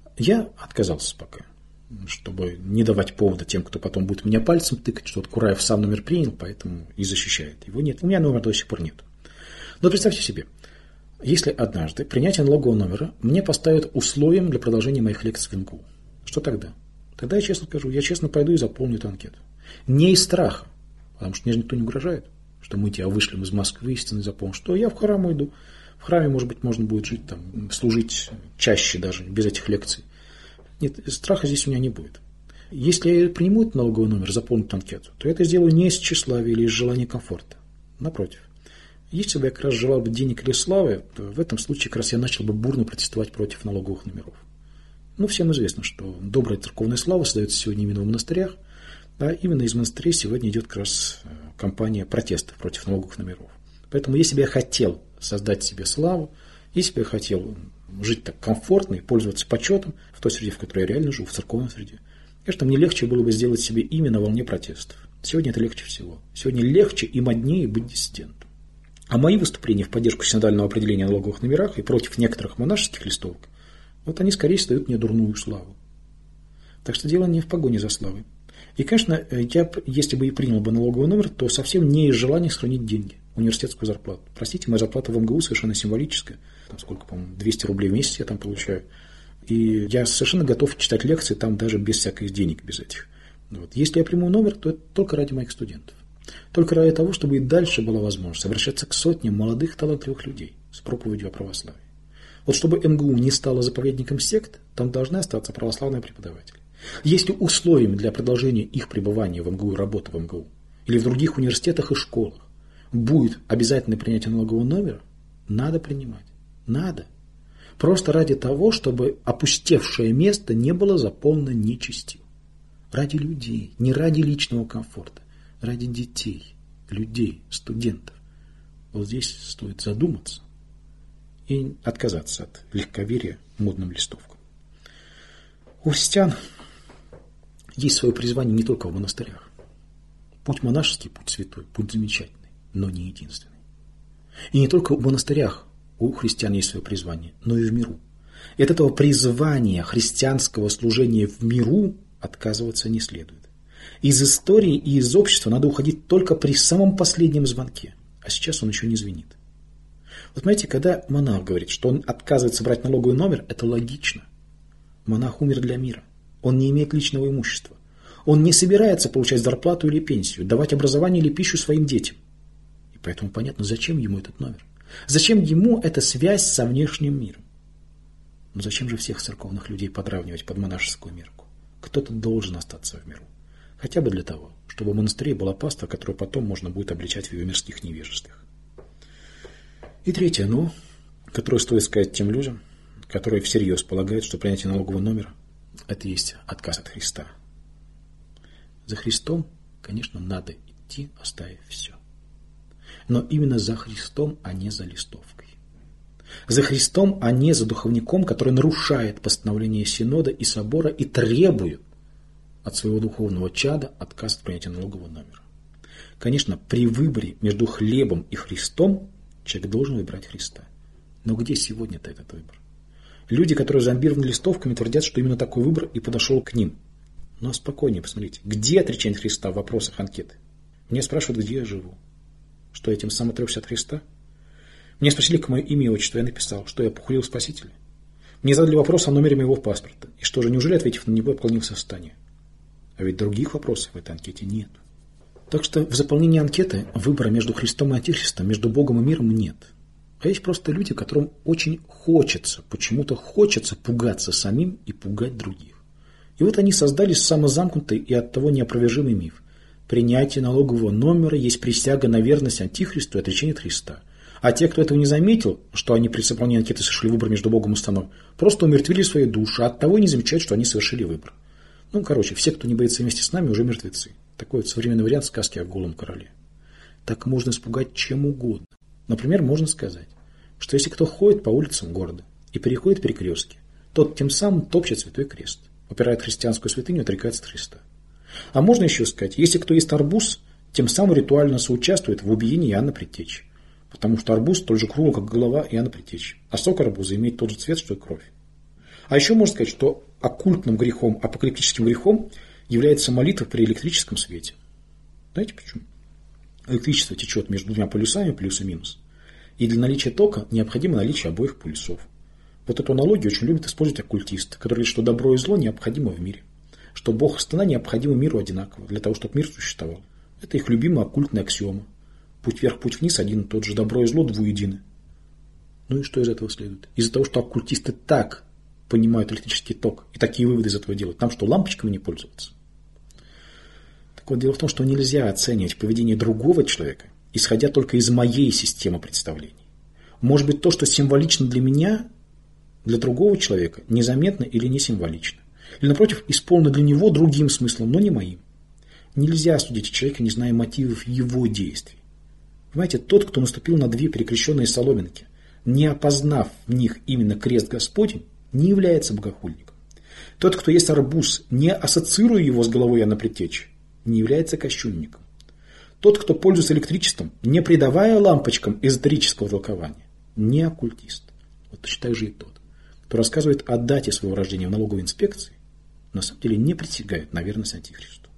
Я отказался пока, чтобы не давать повода тем, кто потом будет меня пальцем тыкать, что вот Кураев сам номер принял, поэтому и защищает. Его нет. У меня номера до сих пор нет. Но представьте себе, если однажды принятие налогового номера мне поставят условием для продолжения моих лекций в МГУ, что тогда? Тогда я честно скажу, я честно пойду и заполню эту анкету. Не из страха, потому что мне же никто не угрожает, что мы тебя вышлем из Москвы истинно заполним, что я в храм уйду. В храме, может быть, можно будет жить там, служить чаще даже, без этих лекций. Нет, страха здесь у меня не будет. Если я приму этот налоговый номер, заполню анкету, то я это сделаю не из тщеславия или из желания комфорта. Напротив. Если бы я как раз желал бы денег или славы, то в этом случае как раз я начал бы бурно протестовать против налоговых номеров. Ну, всем известно, что добрая церковная слава создается сегодня именно в монастырях, а именно из монастырей сегодня идет как раз кампания протестов против налоговых номеров. Поэтому если бы я хотел создать себе славу, если бы я хотел жить так комфортно и пользоваться почетом в той среде, в которой я реально живу, в церковной среде, конечно, мне легче было бы сделать себе имя на волне протестов. Сегодня это легче всего. Сегодня легче и моднее быть диссидентом. А мои выступления в поддержку синодального определения о налоговых номерах и против некоторых монашеских листовок, вот они скорее создают мне дурную славу. Так что дело не в погоне за славой. И, конечно, я, если бы и принял бы налоговый номер, то совсем не из желания сохранить деньги, университетскую зарплату. Простите, моя зарплата в МГУ совершенно символическая. Там сколько, по-моему, 200 рублей в месяц я там получаю. И я совершенно готов читать лекции там даже без всяких денег, без этих. Вот. Если я приму номер, то это только ради моих студентов. Только ради того, чтобы и дальше была возможность обращаться к сотням молодых талантливых людей с проповедью о православии. Вот чтобы МГУ не стало заповедником сект, там должны остаться православные преподаватели. Если условиями для продолжения их пребывания в МГУ и работы в МГУ или в других университетах и школах будет обязательное принятие налогового номера, надо принимать. Надо. Просто ради того, чтобы опустевшее место не было заполнено нечестью. Ради людей, не ради личного комфорта. Ради детей, людей, студентов. Вот здесь стоит задуматься и отказаться от легковерия модным листовкам. У христиан есть свое призвание не только в монастырях. Путь монашеский, путь святой, путь замечательный, но не единственный. И не только в монастырях у христиан есть свое призвание, но и в миру. И от этого призвания христианского служения в миру отказываться не следует. Из истории и из общества надо уходить только при самом последнем звонке, а сейчас он еще не звенит. Вот знаете, когда монах говорит, что он отказывается брать налоговый номер, это логично. Монах умер для мира. Он не имеет личного имущества. Он не собирается получать зарплату или пенсию, давать образование или пищу своим детям. И поэтому понятно, зачем ему этот номер. Зачем ему эта связь со внешним миром. Но зачем же всех церковных людей подравнивать под монашескую мерку? Кто-то должен остаться в миру. Хотя бы для того, чтобы в монастыре была паства, которую потом можно будет обличать в ее мирских невежествах. И третье «но», которое стоит сказать тем людям, которые всерьез полагают, что принятие налогового номера – это есть отказ от Христа. За Христом, конечно, надо идти, оставив все. Но именно за Христом, а не за листовкой. За Христом, а не за духовником, который нарушает постановление Синода и Собора и требует от своего духовного чада отказ от принятия налогового номера. Конечно, при выборе между хлебом и Христом человек должен выбирать Христа. Но где сегодня-то этот выбор? Люди, которые зомбированы листовками, твердят, что именно такой выбор и подошел к ним. Но спокойнее посмотрите, где отречение Христа в вопросах анкеты? Меня спрашивают, где я живу. Что я тем самым отрекся от Христа? Меня спросили, как мое имя и отчество, я написал, что я похулил Спасителя. Мне задали вопрос о номере моего паспорта. И что же, неужели, ответив на него, я поклонился состоянию? А ведь других вопросов в этой анкете нет. Так что в заполнении анкеты выбора между Христом и Антихристом, между Богом и миром нет. А есть просто люди, которым очень хочется, почему-то хочется пугаться самим и пугать других. И вот они создали самозамкнутый и оттого неопровержимый миф. Принятие налогового номера есть присяга на верность Антихристу и отречение от Христа. А те, кто этого не заметил, что они при заполнении анкеты совершили выбор между Богом и страной, просто умертвили свои души, а оттого не замечают, что они совершили выбор. Все, кто не боится вместе с нами, уже мертвецы. Такой вот современный вариант сказки о голом короле. Так можно испугать чем угодно. Например, можно сказать, что если кто ходит по улицам города и переходит перекрестки, тот тем самым топчет святой крест, упирает христианскую святыню и отрекается от Христа. А можно еще сказать, если кто ест арбуз, тем самым ритуально соучаствует в убиении Иоанна Предтечи, потому что арбуз столь же кругл, как голова Иоанна Предтечи, а сок арбуза имеет тот же цвет, что и кровь. А еще можно сказать, что оккультным грехом, апокалиптическим грехом является молитва при электрическом свете. Знаете почему? Электричество течет между двумя полюсами, плюс и минус. И для наличия тока необходимо наличие обоих полюсов. Вот эту аналогию очень любят использовать оккультисты, которые говорят, что добро и зло необходимо в мире. Что Бог и сатана необходимы миру одинаково, для того, чтобы мир существовал. Это их любимая оккультная аксиома. Путь вверх, путь вниз один и тот же, добро и зло двуедины. Ну и что из этого следует? Из-за того, что оккультисты так понимают электрический ток и такие выводы из этого делают, там что, лампочками не пользоваться? Так вот, дело в том, что нельзя оценивать поведение другого человека, исходя только из моей системы представлений. Может быть, то, что символично для меня, для другого человека незаметно или не символично. Или, напротив, исполнено для него другим смыслом, но не моим. Нельзя судить человека, не зная мотивов его действий. Понимаете, тот, кто наступил на две перекрещенные соломинки, не опознав в них именно крест Господень, не является богохульником. Тот, кто ест арбуз, не ассоциируя его с головой Иоанна Предтечи, не является кощунником. Тот, кто пользуется электричеством, не придавая лампочкам эзотерического толкования, не оккультист. Вот точно так же и тот, кто рассказывает о дате своего рождения в налоговой инспекции, на самом деле не присягает на верность Антихристу.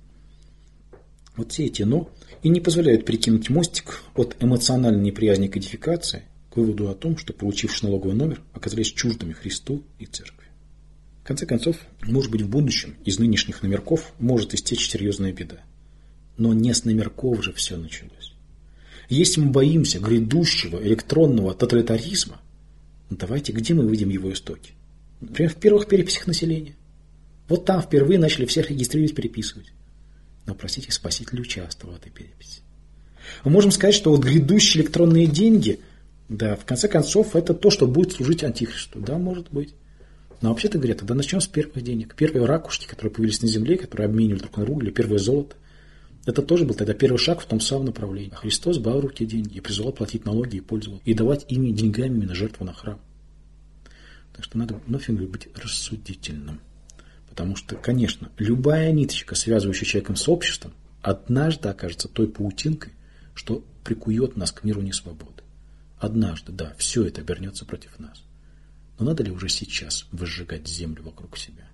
Вот все эти «но» и не позволяют перекинуть мостик от эмоциональной неприязни к кодификации к выводу о том, что, получившие налоговый номер, оказались чуждыми Христу и Церкви. В конце концов, может быть, в будущем из нынешних номерков может истечь серьезная беда. Но не с номерков же все началось. Если мы боимся грядущего электронного тоталитаризма, давайте, где мы видим его истоки? Например, в первых переписях населения. Вот там впервые начали всех регистрировать, переписывать. Но, простите, Спаситель участвовал в этой переписи. Мы можем сказать, что вот грядущие электронные деньги, да, в конце концов, это то, что будет служить Антихристу. Да, может быть. Но вообще-то говоря, тогда начнем с первых денег. Первые ракушки, которые появились на земле, которые обменивали друг на друга, или первое золото. Это тоже был тогда первый шаг в том самом направлении. Христос брал в руки деньги и призывал платить налоги и пользоваться, и давать ими деньгами именно жертву на храм. Так что надо вновь быть рассудительным. Потому что, конечно, любая ниточка, связывающая человека с обществом, однажды окажется той паутинкой, что прикует нас к миру несвободы. Однажды, да, все это обернется против нас. Но надо ли уже сейчас выжигать землю вокруг себя?